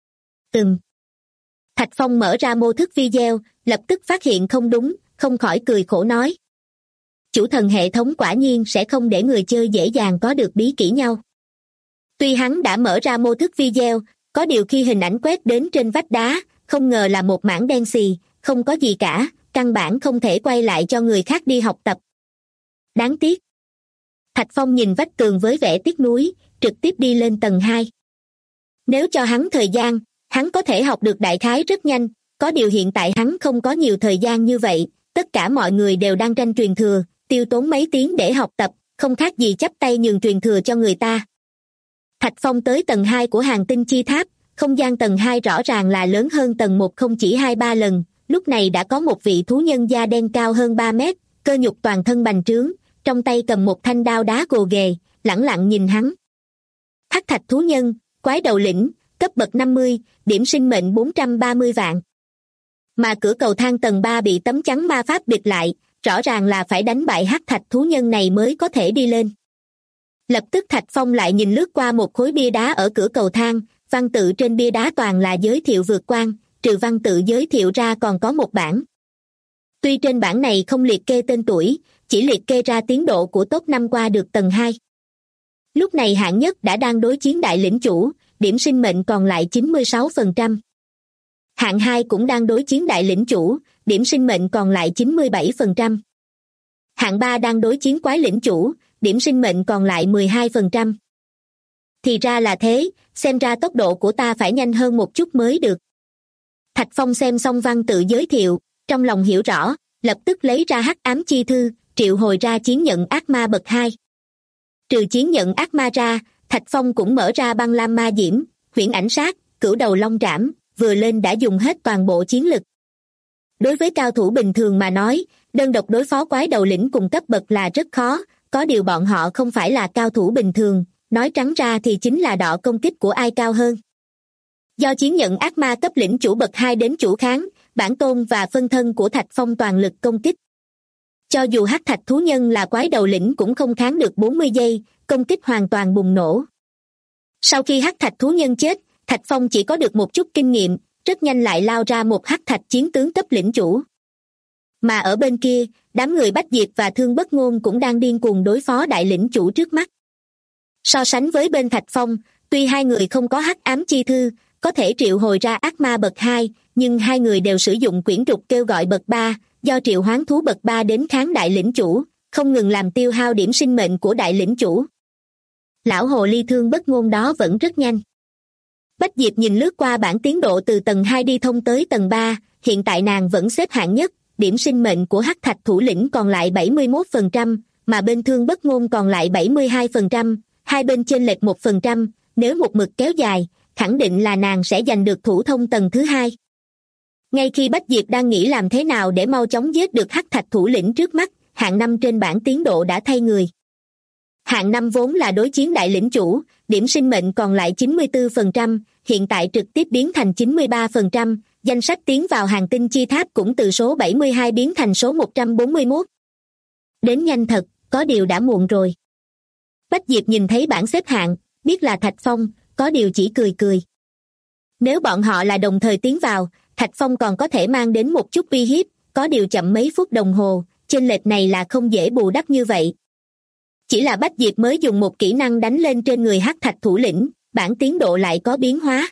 Thạch Phong mở ra mô thức video, lập tức phát hiện không đúng, không khỏi cười khổ nói. Chủ thần hệ thống quả nhiên sẽ không để người chơi dễ dàng có được bí kỹ nhau. Tuy hắn đã mở ra mô thức video, có điều khi hình ảnh quét đến trên vách đá, không ngờ là một mảng đen xì, không có gì cả, căn bản không thể quay lại cho người khác đi học tập. Đáng tiếc. Thạch Phong nhìn vách tường với vẻ tiếc nuối, trực tiếp đi lên tầng 2. Nếu cho hắn thời gian, hắn có thể học được đại khái rất nhanh, có điều hiện tại hắn không có nhiều thời gian như vậy, tất cả mọi người đều đang tranh truyền thừa, tiêu tốn mấy tiếng để học tập, không khác gì chắp tay nhường truyền thừa cho người ta. Thạch Phong tới tầng 2 của hàng tinh chi tháp, không gian tầng 2 rõ ràng là lớn hơn tầng 1 không chỉ 2-3 lần, lúc này đã có một vị thú nhân da đen cao hơn 3 mét, cơ nhục toàn thân bành trướng, trong tay cầm một thanh đao đá gồ ghề, lẳng lặng nhìn hắn. Hắc thạch thú nhân, quái đầu lĩnh, cấp bậc 50, điểm sinh mệnh 430 vạn. Mà cửa cầu thang tầng 3 bị tấm chắn ma pháp bịt lại, rõ ràng là phải đánh bại hắc thạch thú nhân này mới có thể đi lên. Lập tức Thạch Phong lại nhìn lướt qua một khối bia đá ở cửa cầu thang, văn tự trên bia đá toàn là giới thiệu vượt quan, trừ văn tự giới thiệu ra còn có một bảng. Tuy trên bảng này không liệt kê tên tuổi, chỉ liệt kê ra tiến độ của top 5 qua được tầng 2. Lúc này hạng nhất đã đang đối chiến đại lĩnh chủ, điểm sinh mệnh còn lại 96%. Hạng 2 cũng đang đối chiến đại lĩnh chủ, điểm sinh mệnh còn lại 97%. Hạng 3 đang đối chiến quái lĩnh chủ, điểm sinh mệnh còn lại 12%. Thì ra là thế, xem ra tốc độ của ta phải nhanh hơn một chút mới được. Thạch Phong xem xong văn tự giới thiệu, trong lòng hiểu rõ, lập tức lấy ra hắc ám chi thư, triệu hồi ra chiến nhận ác ma bậc 2. Trừ chiến nhận ác ma ra, Thạch Phong cũng mở ra băng lam ma diễm, huyễn ảnh sát, cửu đầu long trảm, vừa lên đã dùng hết toàn bộ chiến lực. Đối với cao thủ bình thường mà nói, đơn độc đối phó quái đầu lĩnh cùng cấp bậc là rất khó, có điều bọn họ không phải là cao thủ bình thường, nói trắng ra thì chính là đọ công kích của ai cao hơn. Do chiến nhận ác ma cấp lĩnh chủ bậc 2 đến chủ kháng, bản tôn và phân thân của Thạch Phong toàn lực công kích. Cho dù hắc thạch thú nhân là quái đầu lĩnh cũng không kháng được 40 giây, công kích hoàn toàn bùng nổ. Sau khi hắc thạch thú nhân chết, Thạch Phong chỉ có được một chút kinh nghiệm, rất nhanh lại lao ra một hắc thạch chiến tướng cấp lĩnh chủ. Mà ở bên kia, đám người Bách Diệp và Thương Bất Ngôn cũng đang điên cuồng đối phó đại lĩnh chủ trước mắt. So sánh với bên Thạch Phong, tuy hai người không có hắc ám chi thư, có thể triệu hồi ra ác ma bậc 2, nhưng hai người đều sử dụng quyển trục kêu gọi bậc 3, do triệu hoán thú bậc 3 đến kháng đại lĩnh chủ, không ngừng làm tiêu hao điểm sinh mệnh của đại lĩnh chủ. Lão hồ ly Thương Bất Ngôn đó vẫn rất nhanh. Bách Diệp nhìn lướt qua bảng tiến độ từ tầng 2 đi thông tới tầng 3, hiện tại nàng vẫn xếp hạng nhất, điểm sinh mệnh của hắc thạch thủ lĩnh còn lại 71%, mà bên Thương Bất Ngôn còn lại 72%, hai bên chênh lệch 1%, nếu một mực kéo dài, khẳng định là nàng sẽ giành được thủ thông tầng thứ 2. Ngay khi Bách Diệp đang nghĩ làm thế nào để mau chóng giết được hắc thạch thủ lĩnh trước mắt, hạng 5 trên bảng tiến độ đã thay người. Hạng 5 vốn là đối chiến đại lĩnh chủ, điểm sinh mệnh còn lại 94%, hiện tại trực tiếp biến thành 93%, danh sách tiến vào hàng tinh chi tháp cũng từ số 72 biến thành số 141. Đến nhanh thật, có điều đã muộn rồi. Bách Diệp nhìn thấy bảng xếp hạng, biết là Thạch Phong, có điều chỉ cười cười. Nếu bọn họ là đồng thời tiến vào, Thạch Phong còn có thể mang đến một chút uy hiếp, có điều chậm mấy phút đồng hồ, chênh lệch này là không dễ bù đắp như vậy. Chỉ là Bách Diệp mới dùng một kỹ năng đánh lên trên người hắc thạch thủ lĩnh, bảng tiến độ lại có biến hóa.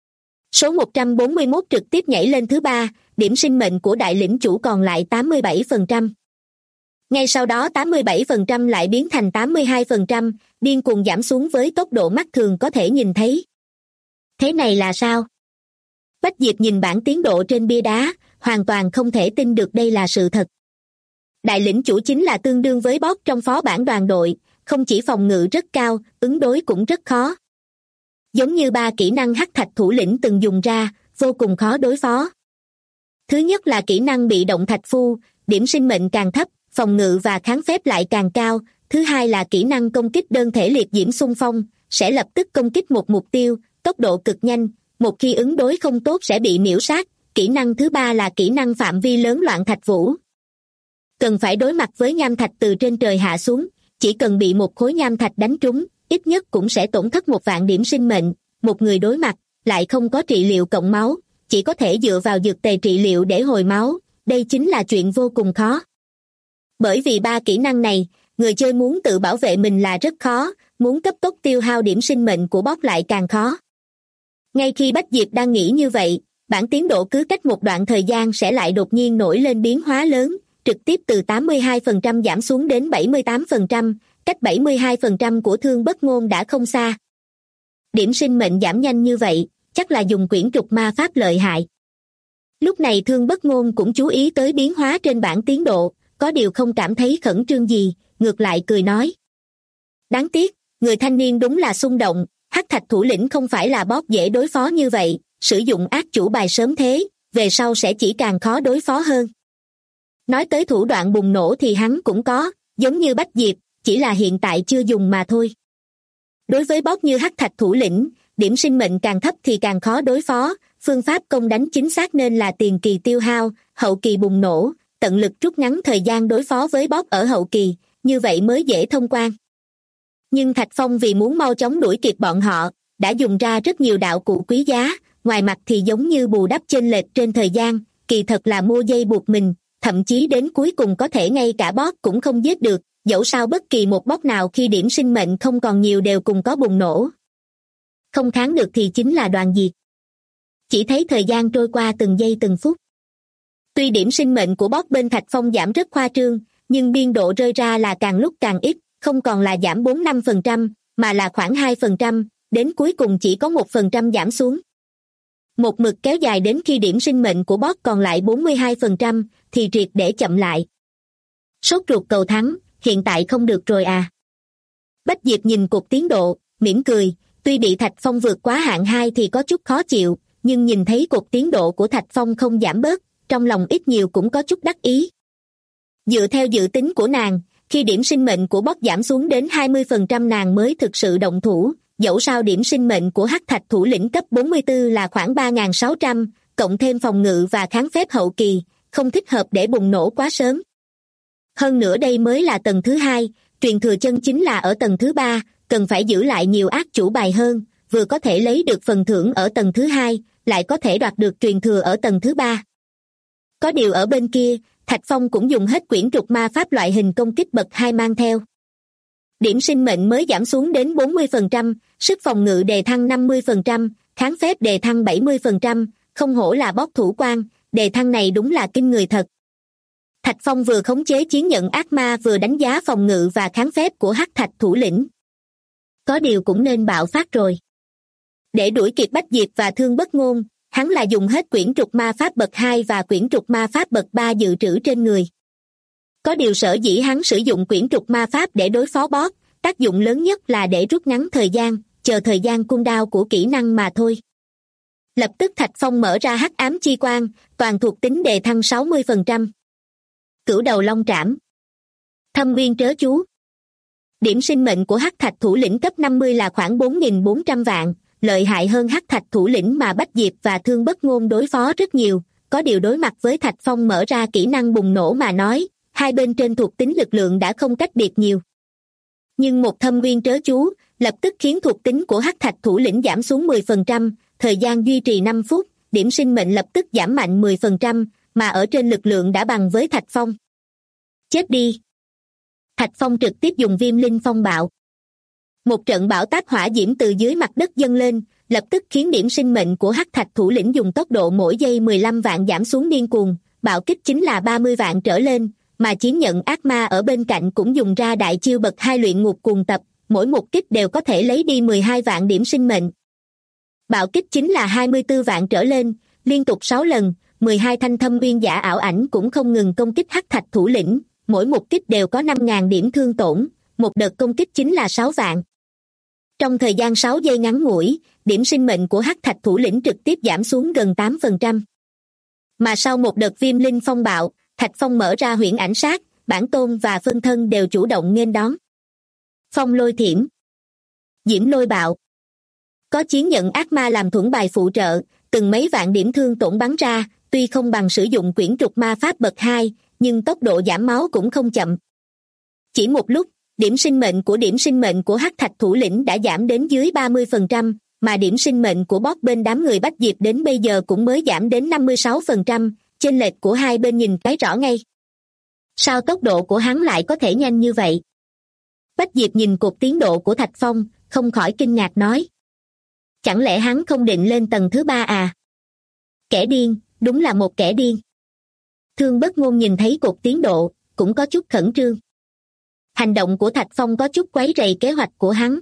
Số 141 trực tiếp nhảy lên thứ 3, điểm sinh mệnh của đại lĩnh chủ còn lại 87%. Ngay sau đó 87% lại biến thành 82%, điên cuồng giảm xuống với tốc độ mắt thường có thể nhìn thấy. Thế này là sao? Bách Diệp nhìn bảng tiến độ trên bia đá, hoàn toàn không thể tin được đây là sự thật. Đại lĩnh chủ chính là tương đương với boss trong phó bản đoàn đội, không chỉ phòng ngự rất cao, ứng đối cũng rất khó. Giống như 3 kỹ năng hắc thạch thủ lĩnh từng dùng ra, vô cùng khó đối phó. Thứ nhất là kỹ năng bị động thạch phu, điểm sinh mệnh càng thấp, phòng ngự và kháng phép lại càng cao. Thứ hai là kỹ năng công kích đơn thể liệt diễm xung phong, sẽ lập tức công kích một mục tiêu, tốc độ cực nhanh, một khi ứng đối không tốt sẽ bị miễu sát. Kỹ năng thứ ba là kỹ năng phạm vi lớn loạn thạch vũ. Cần phải đối mặt với nham thạch từ trên trời hạ xuống, chỉ cần bị một khối nham thạch đánh trúng, ít nhất cũng sẽ tổn thất 1 vạn điểm sinh mệnh. Một người đối mặt, lại không có trị liệu cộng máu, chỉ có thể dựa vào dược tề trị liệu để hồi máu, đây chính là chuyện vô cùng khó. Bởi vì 3 kỹ năng này, người chơi muốn tự bảo vệ mình là rất khó, muốn cấp tốc tiêu hao điểm sinh mệnh của boss lại càng khó. Ngay khi Bách Diệp đang nghĩ như vậy, bảng tiến độ cứ cách một đoạn thời gian sẽ lại đột nhiên nổi lên biến hóa lớn, trực tiếp từ 82% giảm xuống đến 78%, cách 72% của Thương Bất Ngôn đã không xa. Điểm sinh mệnh giảm nhanh như vậy, chắc là dùng quyển trục ma pháp lợi hại. Lúc này Thương Bất Ngôn cũng chú ý tới biến hóa trên bảng tiến độ, có điều không cảm thấy khẩn trương gì, ngược lại cười nói. Đáng tiếc, người thanh niên đúng là xung động, hắc thạch thủ lĩnh không phải là boss dễ đối phó như vậy, sử dụng ác chủ bài sớm thế, về sau sẽ chỉ càng khó đối phó hơn. Nói tới thủ đoạn bùng nổ thì hắn cũng có, giống như Bách Diệp, chỉ là hiện tại chưa dùng mà thôi. Đối với boss như Hắc Thạch thủ lĩnh, điểm sinh mệnh càng thấp thì càng khó đối phó, phương pháp công đánh chính xác nên là tiền kỳ tiêu hao, hậu kỳ bùng nổ, tận lực rút ngắn thời gian đối phó với boss ở hậu kỳ, như vậy mới dễ thông quan. Nhưng Thạch Phong vì muốn mau chóng đuổi kịp bọn họ, đã dùng ra rất nhiều đạo cụ quý giá, ngoài mặt thì giống như bù đắp chênh lệch trên thời gian, kỳ thật là mua dây buộc mình, thậm chí đến cuối cùng có thể ngay cả boss cũng không giết được, dẫu sao bất kỳ một boss nào khi điểm sinh mệnh không còn nhiều đều cùng có bùng nổ. Không kháng được thì chính là đoàn diệt. Chỉ thấy thời gian trôi qua từng giây từng phút. Tuy điểm sinh mệnh của boss bên Thạch Phong giảm rất khoa trương, nhưng biên độ rơi ra là càng lúc càng ít, không còn là giảm 4-5%, mà là khoảng 2%, đến cuối cùng chỉ có 1% giảm xuống. Một mực kéo dài đến khi điểm sinh mệnh của boss còn lại 42%, thì triệt để chậm lại. Sốt ruột cầu thắng, hiện tại không được rồi à. Bách Diệp nhìn cột tiến độ, mỉm cười, tuy bị Thạch Phong vượt quá hạng 2 thì có chút khó chịu, nhưng nhìn thấy cột tiến độ của Thạch Phong không giảm bớt, trong lòng ít nhiều cũng có chút đắc ý. Dựa theo dự tính của nàng, khi điểm sinh mệnh của boss giảm xuống đến 20% nàng mới thực sự động thủ, dẫu sao điểm sinh mệnh của Hắc Thạch thủ lĩnh cấp 44 là khoảng 3.600, cộng thêm phòng ngự và kháng phép hậu kỳ, không thích hợp để bùng nổ quá sớm. Hơn nữa đây mới là tầng thứ 2, truyền thừa chân chính là ở tầng thứ 3, cần phải giữ lại nhiều ác chủ bài hơn, vừa có thể lấy được phần thưởng ở tầng thứ 2, lại có thể đoạt được truyền thừa ở tầng thứ 3. Có điều ở bên kia, Thạch Phong cũng dùng hết quyển trục ma pháp loại hình công kích bậc 2 mang theo. Điểm sinh mệnh mới giảm xuống đến 40%, sức phòng ngự đề thăng 50%, kháng phép đề thăng 70%, không hổ là boss thủ quan, đề thăng này đúng là kinh người thật. Thạch Phong vừa khống chế chiến nhận ác ma vừa đánh giá phòng ngự và kháng phép của Hắc Thạch thủ lĩnh. Có điều cũng nên bạo phát rồi. Để đuổi kịp Bách Diệp và Thương Bất Ngôn, hắn là dùng hết quyển trục ma pháp bậc 2 và quyển trục ma pháp bậc 3 dự trữ trên người. Có điều sở dĩ hắn sử dụng quyển trục ma pháp để đối phó boss, tác dụng lớn nhất là để rút ngắn thời gian, chờ thời gian cooldown của kỹ năng mà thôi. Lập tức Thạch Phong mở ra Hắc Ám Chi Quang, toàn thuộc tính đề thăng 60%. Cửu đầu long trảm. Thâm Uyên Trớ Chú. Điểm sinh mệnh của Hắc Thạch thủ lĩnh cấp 50 là khoảng 4.400 vạn, lợi hại hơn Hắc Thạch thủ lĩnh mà Bách Diệp và Thương Bất Ngôn đối phó rất nhiều, có điều đối mặt với Thạch Phong mở ra kỹ năng bùng nổ mà nói, hai bên trên thuộc tính lực lượng đã không cách biệt nhiều. Nhưng một Thâm Uyên Trớ Chú, lập tức khiến thuộc tính của Hắc Thạch thủ lĩnh giảm xuống 10%, thời gian duy trì 5 phút, điểm sinh mệnh lập tức giảm mạnh 10%, mà ở trên lực lượng đã bằng với Thạch Phong. Chết đi! Thạch Phong trực tiếp dùng Viêm Linh Phong bạo. Một trận bão táp hỏa diễm từ dưới mặt đất dâng lên, lập tức khiến điểm sinh mệnh của Hắc Thạch thủ lĩnh dùng tốc độ mỗi giây 15 vạn giảm xuống điên cuồng, bạo kích chính là 30 vạn trở lên, mà chiến nhận ác ma ở bên cạnh cũng dùng ra đại chiêu bậc 2 luyện ngục cuồng tập, mỗi một kích đều có thể lấy đi 12 vạn điểm sinh mệnh. Bạo kích chính là 24 vạn trở lên, liên tục 6 lần, 12 thanh thâm uyên giả ảo ảnh cũng không ngừng công kích Hắc Thạch thủ lĩnh, mỗi một kích đều có 5.000 điểm thương tổn, một đợt công kích chính là 6 vạn. Trong thời gian 6 giây ngắn ngủi, điểm sinh mệnh của Hắc Thạch thủ lĩnh trực tiếp giảm xuống gần 8%. Mà sau một đợt Viêm Linh Phong bạo, Thạch Phong mở ra Huyễn Ảnh Sát, Bản Tôn và Phân Thân đều chủ động nghênh đón. Phong Lôi Thiểm. Diễm Lôi Bạo. Có chiến nhận ác ma làm thuẫn bài phụ trợ, từng mấy vạn điểm thương tổn bắn ra, tuy không bằng sử dụng quyển trục ma pháp bậc 2, nhưng tốc độ giảm máu cũng không chậm. Chỉ một lúc, điểm sinh mệnh của Hắc Thạch thủ lĩnh đã giảm đến dưới 30%, mà điểm sinh mệnh của boss bên đám người Bách Diệp đến bây giờ cũng mới giảm đến 56%, chênh lệch của hai bên nhìn cái rõ ngay. Sao tốc độ của hắn lại có thể nhanh như vậy? Bách Diệp nhìn cột tiến độ của Thạch Phong, không khỏi kinh ngạc nói. Chẳng lẽ hắn không định lên tầng thứ 3 à? Kẻ điên, đúng là một kẻ điên. Thương Bất Ngôn nhìn thấy cột tiến độ, cũng có chút khẩn trương. Hành động của Thạch Phong có chút quấy rầy kế hoạch của hắn.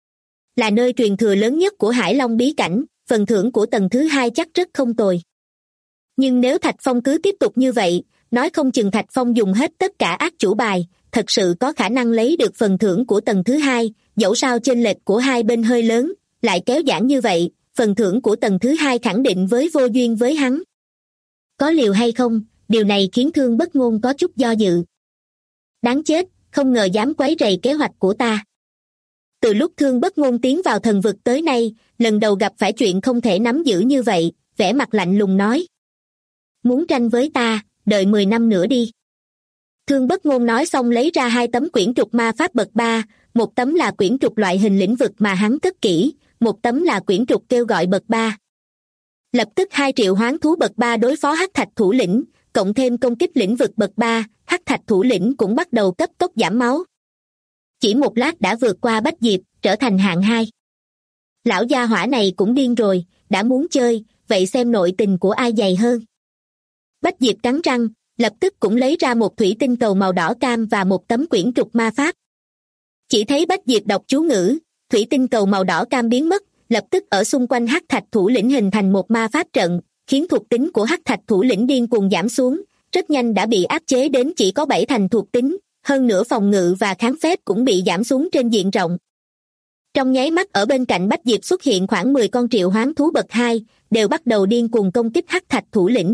Là nơi truyền thừa lớn nhất của Hải Long bí cảnh, phần thưởng của tầng thứ 2 chắc rất không tồi. Nhưng nếu Thạch Phong cứ tiếp tục như vậy, nói không chừng Thạch Phong dùng hết tất cả ác chủ bài, thật sự có khả năng lấy được phần thưởng của tầng thứ 2, dẫu sao chênh lệch của hai bên hơi lớn, lại kéo giãn như vậy, phần thưởng của tầng thứ 2 khẳng định với vô duyên với hắn. có liều hay không, điều này khiến Thương Bất Ngôn có chút do dự. Đáng chết, không ngờ dám quấy rầy kế hoạch của ta. Từ lúc Thương Bất Ngôn tiến vào thần vực tới nay, lần đầu gặp phải chuyện không thể nắm giữ như vậy, vẻ mặt lạnh lùng nói. Muốn tranh với ta, đợi 10 năm nữa đi. Thương Bất Ngôn nói xong lấy ra 2 tấm quyển trục ma pháp bậc 3, một tấm là quyển trục loại hình lĩnh vực mà hắn cất kỹ, một tấm là quyển trục kêu gọi bậc 3. Lập tức 2 triệu hoán thú bậc 3 đối phó hắc thạch thủ lĩnh, cộng thêm công kích lĩnh vực bậc 3, hắc thạch thủ lĩnh cũng bắt đầu cấp tốc giảm máu. Chỉ một lát đã vượt qua Bách Diệp, trở thành hạng 2. Lão gia hỏa này cũng điên rồi, đã muốn chơi, vậy xem nội tình của ai dày hơn. Bách Diệp cắn răng, lập tức cũng lấy ra một thủy tinh cầu màu đỏ cam và một tấm quyển trục ma pháp. Chỉ thấy Bách Diệp đọc chú ngữ, thủy tinh cầu màu đỏ cam biến mất, lập tức ở xung quanh hắc thạch thủ lĩnh hình thành một ma pháp trận, khiến thuộc tính của hắc thạch thủ lĩnh điên cuồng giảm xuống, rất nhanh đã bị áp chế đến chỉ có 7 thành thuộc tính, hơn nữa phòng ngự và kháng phép cũng bị giảm xuống trên diện rộng. Trong nháy mắt ở bên cạnh Bách Diệp xuất hiện khoảng 10 con triệu hoán thú bậc 2, đều bắt đầu điên cuồng công kích hắc thạch thủ lĩnh.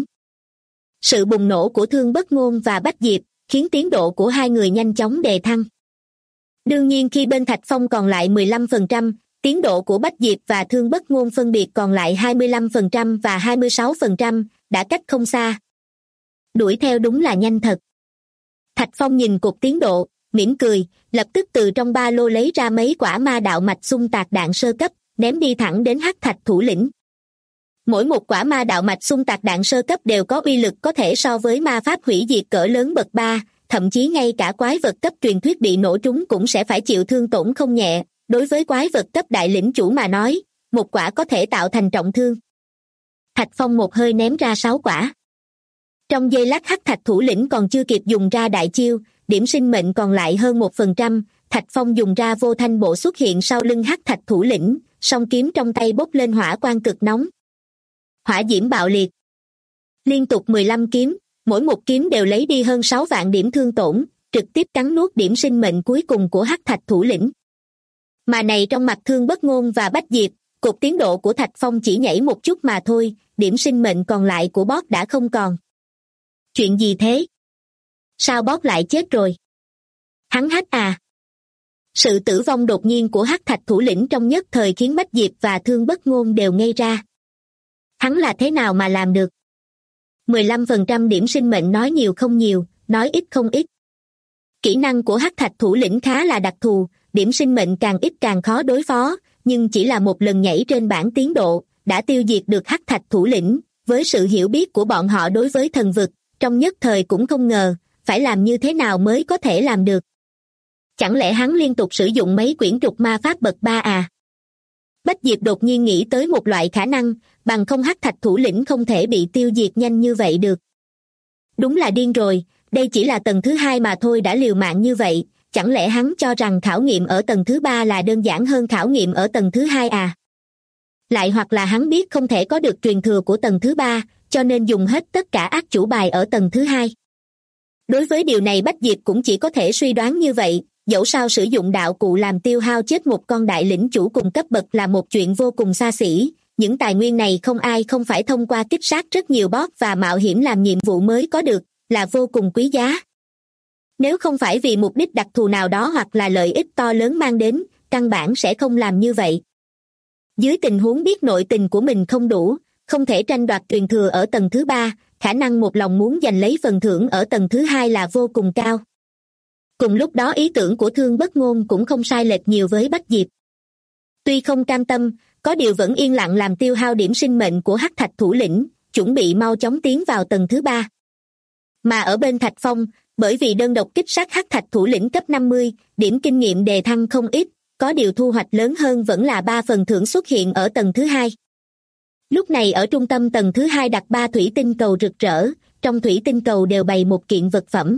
Sự bùng nổ của Thương Bất Ngôn và Bách Diệp khiến tiến độ của hai người nhanh chóng đề thăng. Đương nhiên khi bên Thạch Phong còn lại 15%, tiến độ của Bách Diệp và Thương Bất Ngôn phân biệt còn lại 25% và 26%, đã cách không xa. Đuổi theo đúng là nhanh thật. Thạch Phong nhìn cột tiến độ, mỉm cười, lập tức từ trong ba lô lấy ra mấy quả ma đạo mạch xung tạc đạn sơ cấp, ném đi thẳng đến hắc thạch thủ lĩnh. Mỗi một quả ma đạo mạch xung tạc đạn sơ cấp đều có uy lực có thể so với ma pháp hủy diệt cỡ lớn bậc 3, thậm chí ngay cả quái vật cấp truyền thuyết bị nổ trúng cũng sẽ phải chịu thương tổn không nhẹ. Đối với quái vật cấp đại lĩnh chủ mà nói, một quả có thể tạo thành trọng thương. Thạch Phong một hơi ném ra 6 quả. Trong giây lát hắc thạch thủ lĩnh còn chưa kịp dùng ra đại chiêu, điểm sinh mệnh còn lại hơn 1%, Thạch Phong dùng ra vô thanh bộ xuất hiện sau lưng hắc thạch thủ lĩnh, song kiếm trong tay bốc lên hỏa quang cực nóng. Hỏa diễm bạo liệt. Liên tục 15 kiếm, mỗi một kiếm đều lấy đi hơn 6 vạn điểm thương tổn, trực tiếp cắn nuốt điểm sinh mệnh cuối cùng của hắc thạch thủ lĩnh. Mà này trong mặt Thương Bất Ngôn và Bách Diệp, cột tiến độ của Thạch Phong chỉ nhảy một chút mà thôi, điểm sinh mệnh còn lại của boss đã không còn. Chuyện gì thế? Sao boss lại chết rồi? Hắn hack à? Sự tử vong đột nhiên của hắc thạch thủ lĩnh trong nhất thời khiến Bách Diệp và Thương Bất Ngôn đều ngây ra. Hắn là thế nào mà làm được? 15% điểm sinh mệnh nói nhiều không nhiều, nói ít không ít. Kỹ năng của hắc thạch thủ lĩnh khá là đặc thù, điểm sinh mệnh càng ít càng khó đối phó, nhưng chỉ là một lần nhảy trên bảng tiến độ, đã tiêu diệt được hắc thạch thủ lĩnh. Với sự hiểu biết của bọn họ đối với thần vực, trong nhất thời cũng không ngờ, phải làm như thế nào mới có thể làm được. Chẳng lẽ hắn liên tục sử dụng mấy quyển trục ma pháp bậc 3 à? Bách Diệp đột nhiên nghĩ tới một loại khả năng, bằng không hắc thạch thủ lĩnh không thể bị tiêu diệt nhanh như vậy được. Đúng là điên rồi, đây chỉ là tầng thứ 2 mà thôi đã liều mạng như vậy, chẳng lẽ hắn cho rằng khảo nghiệm ở tầng thứ 3 là đơn giản hơn khảo nghiệm ở tầng thứ 2 à? Lại hoặc là hắn biết không thể có được truyền thừa của tầng thứ 3, cho nên dùng hết tất cả ác chủ bài ở tầng thứ 2. Đối với điều này Bách Diệp cũng chỉ có thể suy đoán như vậy, dẫu sao sử dụng đạo cụ làm tiêu hao chết một con đại lĩnh chủ cùng cấp bậc là một chuyện vô cùng xa xỉ, những tài nguyên này không ai không phải thông qua kích sát rất nhiều boss và mạo hiểm làm nhiệm vụ mới có được, là vô cùng quý giá. Nếu không phải vì mục đích đặc thù nào đó hoặc là lợi ích to lớn mang đến, căn bản sẽ không làm như vậy. Dưới tình huống biết nội tình của mình không đủ, không thể tranh đoạt truyền thừa ở tầng thứ 3, khả năng một lòng muốn giành lấy phần thưởng ở tầng thứ 2 là vô cùng cao. Cùng lúc đó ý tưởng của Thương Bất Ngôn cũng không sai lệch nhiều với Bách Diệp. Tuy không cam tâm, có điều vẫn yên lặng làm tiêu hao điểm sinh mệnh của hắc thạch thủ lĩnh, chuẩn bị mau chóng tiến vào tầng thứ 3. Mà ở bên Thạch Phong, bởi vì đơn độc kích sát hắc thạch thủ lĩnh cấp 50, điểm kinh nghiệm đề thăng không ít, có điều thu hoạch lớn hơn vẫn là 3 phần thưởng xuất hiện ở tầng thứ 2. Lúc này ở trung tâm tầng thứ 2 đặt 3 thủy tinh cầu rực rỡ, trong thủy tinh cầu đều bày một kiện vật phẩm.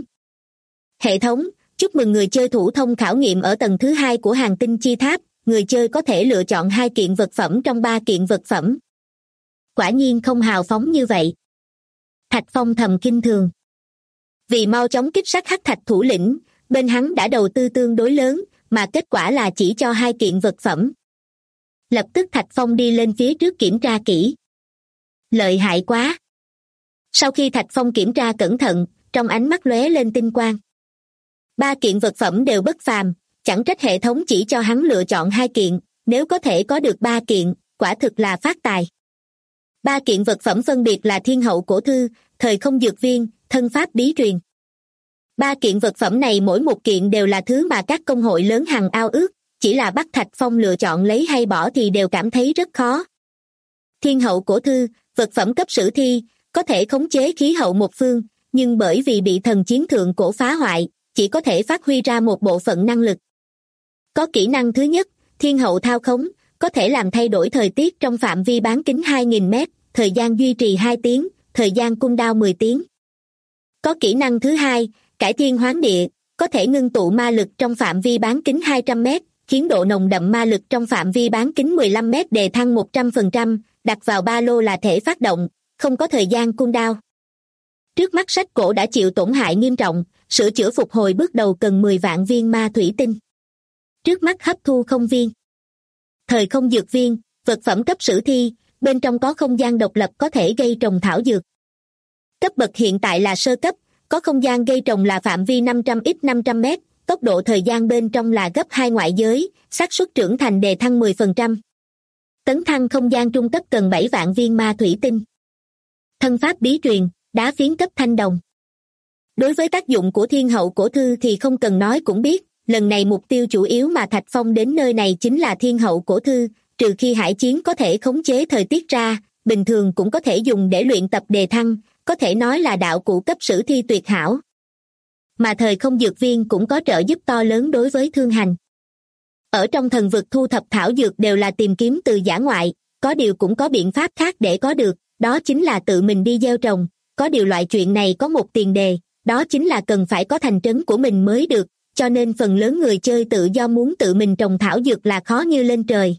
Hệ thống, chúc mừng người chơi thủ thông khảo nghiệm ở tầng thứ 2 của Hàng Tinh Chi Tháp, người chơi có thể lựa chọn 2 kiện vật phẩm trong 3 kiện vật phẩm. Quả nhiên không hào phóng như vậy. Thạch Phong thầm kinh thường. Vì mau chóng kích sát hắc thạch thủ lĩnh, bên hắn đã đầu tư tương đối lớn, mà kết quả là chỉ cho 2 kiện vật phẩm. Lập tức Thạch Phong đi lên phía trước kiểm tra kỹ. Lợi hại quá. Sau khi Thạch Phong kiểm tra cẩn thận, trong ánh mắt lóe lên tinh quang. 3 kiện vật phẩm đều bất phàm, chẳng trách hệ thống chỉ cho hắn lựa chọn 2 kiện, nếu có thể có được 3 kiện, quả thực là phát tài. 3 kiện vật phẩm phân biệt là Thiên Hậu Cổ Thư, Thời Không Dược Viên, Thân Pháp Bí Truyền. 3 kiện vật phẩm này mỗi một kiện đều là thứ mà các công hội lớn hằng ao ước, chỉ là bắt Thạch Phong lựa chọn lấy hay bỏ thì đều cảm thấy rất khó. Thiên Hậu Cổ Thư, vật phẩm cấp sử thi, có thể khống chế khí hậu một phương, nhưng bởi vì bị thần chiến thượng cổ phá hoại, chỉ có thể phát huy ra một bộ phận năng lực. Có kỹ năng thứ nhất, Thiên Hậu Thao Khống, có thể làm thay đổi thời tiết trong phạm vi bán kính 2.000 mét, thời gian duy trì 2 tiếng, thời gian cooldown 10 tiếng. Có kỹ năng thứ hai, Cải Thiên Hoán Địa, có thể ngưng tụ ma lực trong phạm vi bán kính 200 mét, khiến độ nồng đậm ma lực trong phạm vi bán kính 15 mét đề thăng 100%, đặt vào ba lô là thể phát động, không có thời gian cooldown. Trước mắt sách cổ đã chịu tổn hại nghiêm trọng, sửa chữa phục hồi bước đầu cần 10 vạn viên ma thủy tinh. Trước mắt hấp thu không viên. Thời Không Dược Viên, vật phẩm cấp sử thi, bên trong có không gian độc lập có thể gây trồng thảo dược. Cấp bậc hiện tại là sơ cấp, có không gian gây trồng là phạm vi 500x500 mét, tốc độ thời gian bên trong là gấp 2 ngoại giới, xác suất trưởng thành đề thăng 10%. Tấn thăng không gian trung cấp cần 7 vạn viên ma thủy tinh. Thân Pháp Bí Truyền, đá phiến cấp thanh đồng. Đối với tác dụng của Thiên Hậu Cổ Thư thì không cần nói cũng biết, lần này mục tiêu chủ yếu mà Thạch Phong đến nơi này chính là Thiên Hậu Cổ Thư, trừ khi hải chiến có thể khống chế thời tiết ra, bình thường cũng có thể dùng để luyện tập đề thăng, có thể nói là đạo cụ cấp sử thi tuyệt hảo. Mà Thời Không Dược Viên cũng có trợ giúp to lớn đối với thương hành. Ở trong thần vực thu thập thảo dược đều là tìm kiếm từ dã ngoại, có điều cũng có biện pháp khác để có được, đó chính là tự mình đi gieo trồng, có điều loại chuyện này có một tiền đề, đó chính là cần phải có thành trấn của mình mới được, cho nên phần lớn người chơi tự do muốn tự mình trồng thảo dược là khó như lên trời.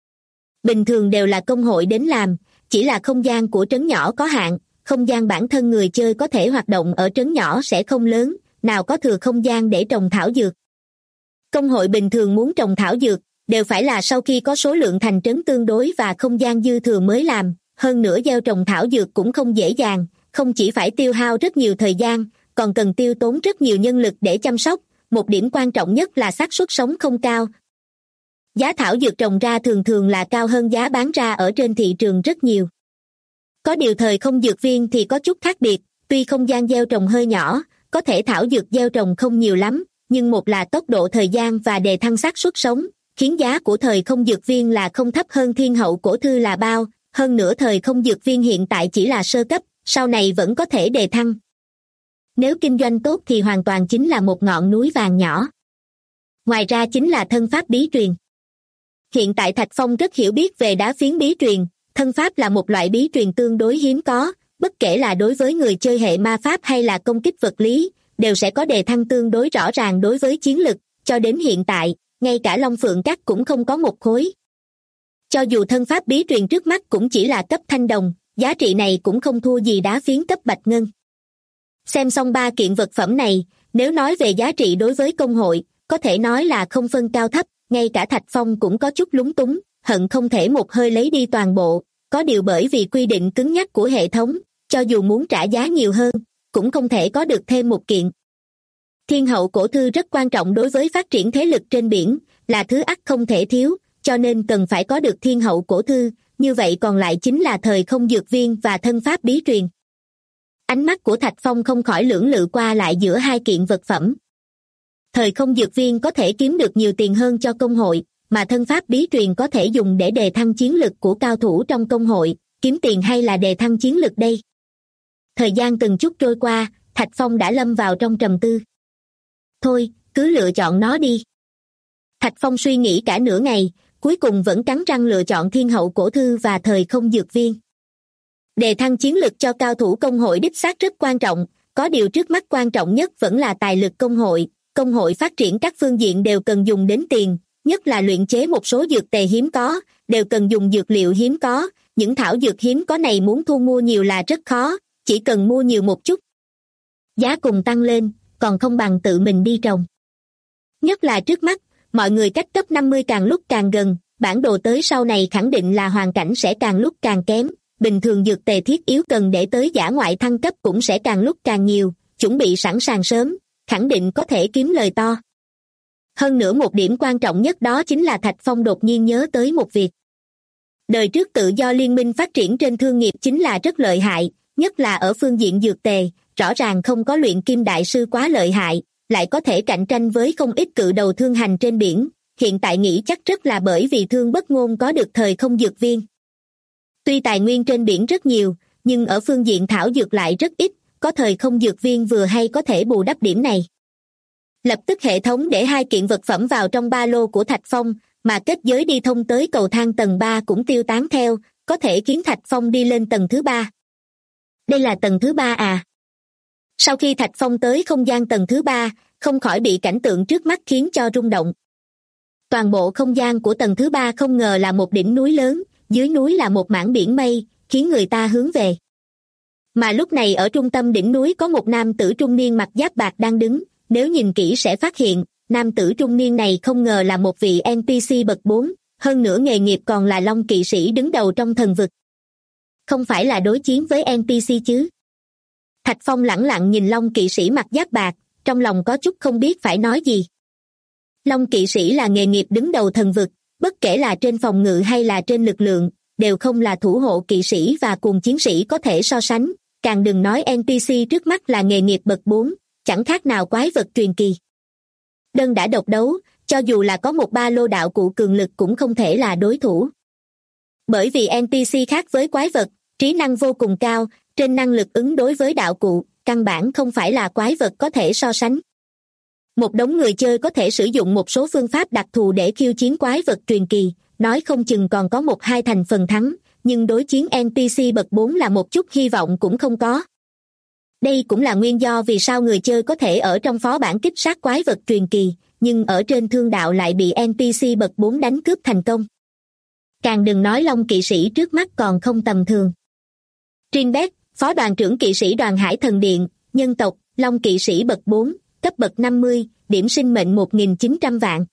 Bình thường đều là công hội đến làm, chỉ là không gian của trấn nhỏ có hạn, không gian bản thân người chơi có thể hoạt động ở trấn nhỏ sẽ không lớn, nào có thừa không gian để trồng thảo dược. Công hội bình thường muốn trồng thảo dược, đều phải là sau khi có số lượng thành trấn tương đối và không gian dư thừa mới làm, hơn nữa gieo trồng thảo dược cũng không dễ dàng, không chỉ phải tiêu hao rất nhiều thời gian, còn cần tiêu tốn rất nhiều nhân lực để chăm sóc, một điểm quan trọng nhất là xác suất sống không cao. Giá thảo dược trồng ra thường thường là cao hơn giá bán ra ở trên thị trường rất nhiều. Có điều Thời Không Dược Viên thì có chút khác biệt, tuy không gian gieo trồng hơi nhỏ, có thể thảo dược gieo trồng không nhiều lắm, nhưng một là tốc độ thời gian và đề thăng xác suất sống, khiến giá của Thời Không Dược Viên là không thấp hơn Thiên Hậu Cổ Thư là bao, hơn nữa Thời Không Dược Viên hiện tại chỉ là sơ cấp, sau này vẫn có thể đề thăng. Nếu kinh doanh tốt thì hoàn toàn chính là một ngọn núi vàng nhỏ. Ngoài ra chính là Thân Pháp Bí Truyền. Hiện tại Thạch Phong rất hiểu biết về đá phiến bí truyền, thân pháp là một loại bí truyền tương đối hiếm có, bất kể là đối với người chơi hệ ma pháp hay là công kích vật lý, đều sẽ có đề thăng tương đối rõ ràng đối với chiến lực, cho đến hiện tại, ngay cả Long Phượng Các cũng không có một khối. Cho dù thân pháp bí truyền trước mắt cũng chỉ là cấp thanh đồng, giá trị này cũng không thua gì đá phiến cấp bạch ngân. Xem xong 3 kiện vật phẩm này, nếu nói về giá trị đối với công hội, có thể nói là không phân cao thấp, ngay cả Thạch Phong cũng có chút lúng túng, hận không thể một hơi lấy đi toàn bộ, có điều bởi vì quy định cứng nhắc của hệ thống, cho dù muốn trả giá nhiều hơn, cũng không thể có được thêm một kiện. Thiên Hậu Cổ Thư rất quan trọng đối với phát triển thế lực trên biển, là thứ ắt không thể thiếu, cho nên cần phải có được Thiên Hậu Cổ Thư, như vậy còn lại chính là Thời Không Dược Viên và Thân Pháp Bí Truyền. Ánh mắt của Thạch Phong không khỏi lưỡng lự qua lại giữa 2 kiện vật phẩm. Thời Không Dược Viên có thể kiếm được nhiều tiền hơn cho công hội, mà Thân Pháp Bí Truyền có thể dùng để đề thăng chiến lực của cao thủ trong công hội, kiếm tiền hay là đề thăng chiến lực đây? Thời gian từng chút trôi qua, Thạch Phong đã lâm vào trong trầm tư. Thôi, cứ lựa chọn nó đi. Thạch Phong suy nghĩ cả nửa ngày, cuối cùng vẫn cắn răng lựa chọn Thiên Hậu Cổ Thư và Thời Không Dược Viên. Đề thăng chiến lực cho cao thủ công hội đích xác rất quan trọng, có điều trước mắt quan trọng nhất vẫn là tài lực công hội phát triển các phương diện đều cần dùng đến tiền, nhất là luyện chế một số dược tề hiếm có, đều cần dùng dược liệu hiếm có, những thảo dược hiếm có này muốn thu mua nhiều là rất khó, chỉ cần mua nhiều một chút. Giá cùng tăng lên, còn không bằng tự mình đi trồng. Nhất là trước mắt, mọi người cách cấp 50 càng lúc càng gần, bản đồ tới sau này khẳng định là hoàn cảnh sẽ càng lúc càng kém, bình thường dược tề thiết yếu cần để tới dã ngoại thăng cấp cũng sẽ càng lúc càng nhiều, chuẩn bị sẵn sàng sớm, khẳng định có thể kiếm lời to. Hơn nữa một điểm quan trọng nhất đó chính là Thạch Phong đột nhiên nhớ tới một việc. Đời trước tự do liên minh phát triển trên thương nghiệp chính là rất lợi hại, nhất là ở phương diện dược tề, rõ ràng không có luyện kim đại sư quá lợi hại, lại có thể cạnh tranh với không ít cự đầu thương hành trên biển, hiện tại nghĩ chắc rất là bởi vì Thương Bất Ngôn có được thời không dược viên. Tuy tài nguyên trên biển rất nhiều, nhưng ở phương diện thảo dược lại rất ít, có thời không dược viên vừa hay có thể bù đắp điểm này. Lập tức hệ thống để 2 kiện vật phẩm vào trong ba lô của Thạch Phong, mà kết giới đi thông tới cầu thang tầng 3 cũng tiêu tán theo, có thể khiến Thạch Phong đi lên tầng thứ 3. Đây là tầng thứ 3 à? Sau khi Thạch Phong tới không gian tầng thứ 3, không khỏi bị cảnh tượng trước mắt khiến cho rung động. Toàn bộ không gian của tầng thứ 3 không ngờ là một đỉnh núi lớn, dưới núi là một mảng biển mây, khiến người ta hướng về. Mà lúc này ở trung tâm đỉnh núi có một nam tử trung niên mặc giáp bạc đang đứng, nếu nhìn kỹ sẽ phát hiện, nam tử trung niên này không ngờ là một vị NPC bậc 4, hơn nữa nghề nghiệp còn là Long kỵ sĩ đứng đầu trong thần vực. Không phải là đối chiến với NPC chứ? Thạch Phong lẳng lặng nhìn Long kỵ sĩ mặc giáp bạc, trong lòng có chút không biết phải nói gì. Long kỵ sĩ là nghề nghiệp đứng đầu thần vực, bất kể là trên phòng ngự hay là trên lực lượng, đều không là thủ hộ kỵ sĩ và cùng chiến sĩ có thể so sánh, càng đừng nói NPC trước mắt là nghề nghiệp bậc 4, chẳng khác nào quái vật truyền kỳ. Đơn đã độc đấu, cho dù là có một ba lô đạo cụ cường lực cũng không thể là đối thủ. Bởi vì NPC khác với quái vật, trí năng vô cùng cao, trên năng lực ứng đối với đạo cụ, căn bản không phải là quái vật có thể so sánh. Một đống người chơi có thể sử dụng một số phương pháp đặc thù để khiêu chiến quái vật truyền kỳ, nói không chừng còn có 1-2 thành phần thắng, nhưng đối chiến NPC bậc 4 là một chút hy vọng cũng không có. Đây cũng là nguyên do vì sao người chơi có thể ở trong phó bản kích sát quái vật truyền kỳ, nhưng ở trên thương đạo lại bị NPC bậc 4 đánh cướp thành công. Càng đừng nói Long kỵ sĩ trước mắt còn không tầm thường. Trinbet, phó đoàn trưởng kỵ sĩ đoàn Hải Thần Điện, nhân tộc, Long kỵ sĩ bậc 4, cấp bậc 50, điểm sinh mệnh 1.900 vạn.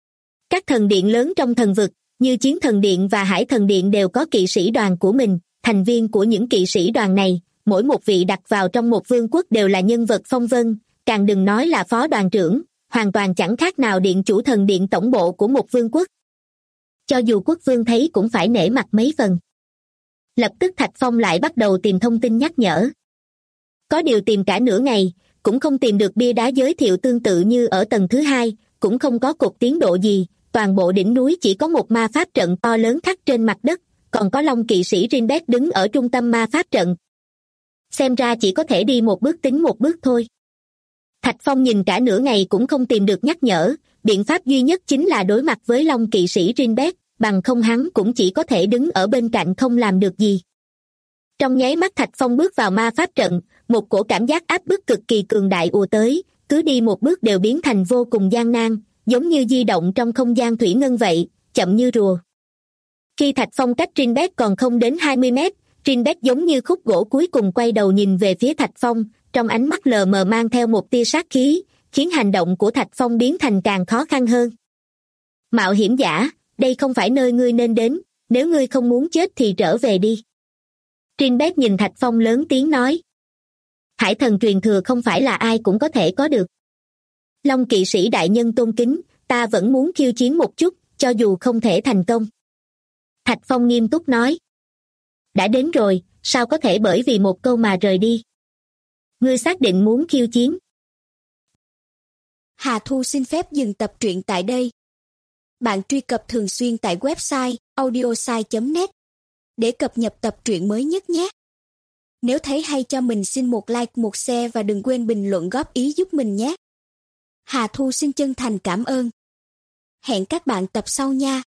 Các thần điện lớn trong thần vực, như Chiến Thần Điện và Hải Thần Điện đều có kỵ sĩ đoàn của mình, thành viên của những kỵ sĩ đoàn này, mỗi một vị đặt vào trong một vương quốc đều là nhân vật phong vân, càng đừng nói là phó đoàn trưởng, hoàn toàn chẳng khác nào điện chủ thần điện tổng bộ của một vương quốc. Cho dù quốc vương thấy cũng phải nể mặt mấy phần. Lập tức Thạch Phong lại bắt đầu tìm thông tin nhắc nhở. Có điều tìm cả nửa ngày, cũng không tìm được bia đá giới thiệu tương tự như ở tầng thứ 2, cũng không có cột tiến độ gì, toàn bộ đỉnh núi chỉ có một ma pháp trận to lớn khắc trên mặt đất, còn có Long kỵ sĩ Rinbet đứng ở trung tâm ma pháp trận. Xem ra chỉ có thể đi một bước tính một bước thôi. Thạch Phong nhìn cả nửa ngày cũng không tìm được nhắc nhở, biện pháp duy nhất chính là đối mặt với Long kỵ sĩ Rinbet, bằng không hắn cũng chỉ có thể đứng ở bên cạnh không làm được gì. Trong nháy mắt Thạch Phong bước vào ma pháp trận, một cổ cảm giác áp bức cực kỳ cường đại ùa tới, cứ đi một bước đều biến thành vô cùng gian nan, giống như di động trong không gian thủy ngân vậy, chậm như rùa. Khi Thạch Phong cách Rinbet còn không đến 20 mét, Rinbet giống như khúc gỗ cuối cùng quay đầu nhìn về phía Thạch Phong, trong ánh mắt lờ mờ mang theo một tia sát khí, khiến hành động của Thạch Phong biến thành càng khó khăn hơn. Mạo hiểm giả, đây không phải nơi ngươi nên đến, nếu ngươi không muốn chết thì trở về đi. Rinbet nhìn Thạch Phong lớn tiếng nói. Hải thần truyền thừa không phải là ai cũng có thể có được. Long kỵ sĩ đại nhân tôn kính, ta vẫn muốn khiêu chiến một chút, cho dù không thể thành công. Thạch Phong nghiêm túc nói. Đã đến rồi, sao có thể bởi vì một câu mà rời đi? Ngươi xác định muốn khiêu chiến. Hà Thu xin phép dừng tập truyện tại đây. Bạn truy cập thường xuyên tại website audiosai.net để cập nhật tập truyện mới nhất nhé. Nếu thấy hay cho mình xin một like, một share và đừng quên bình luận góp ý giúp mình nhé. Hà Thu xin chân thành cảm ơn. Hẹn các bạn tập sau nha.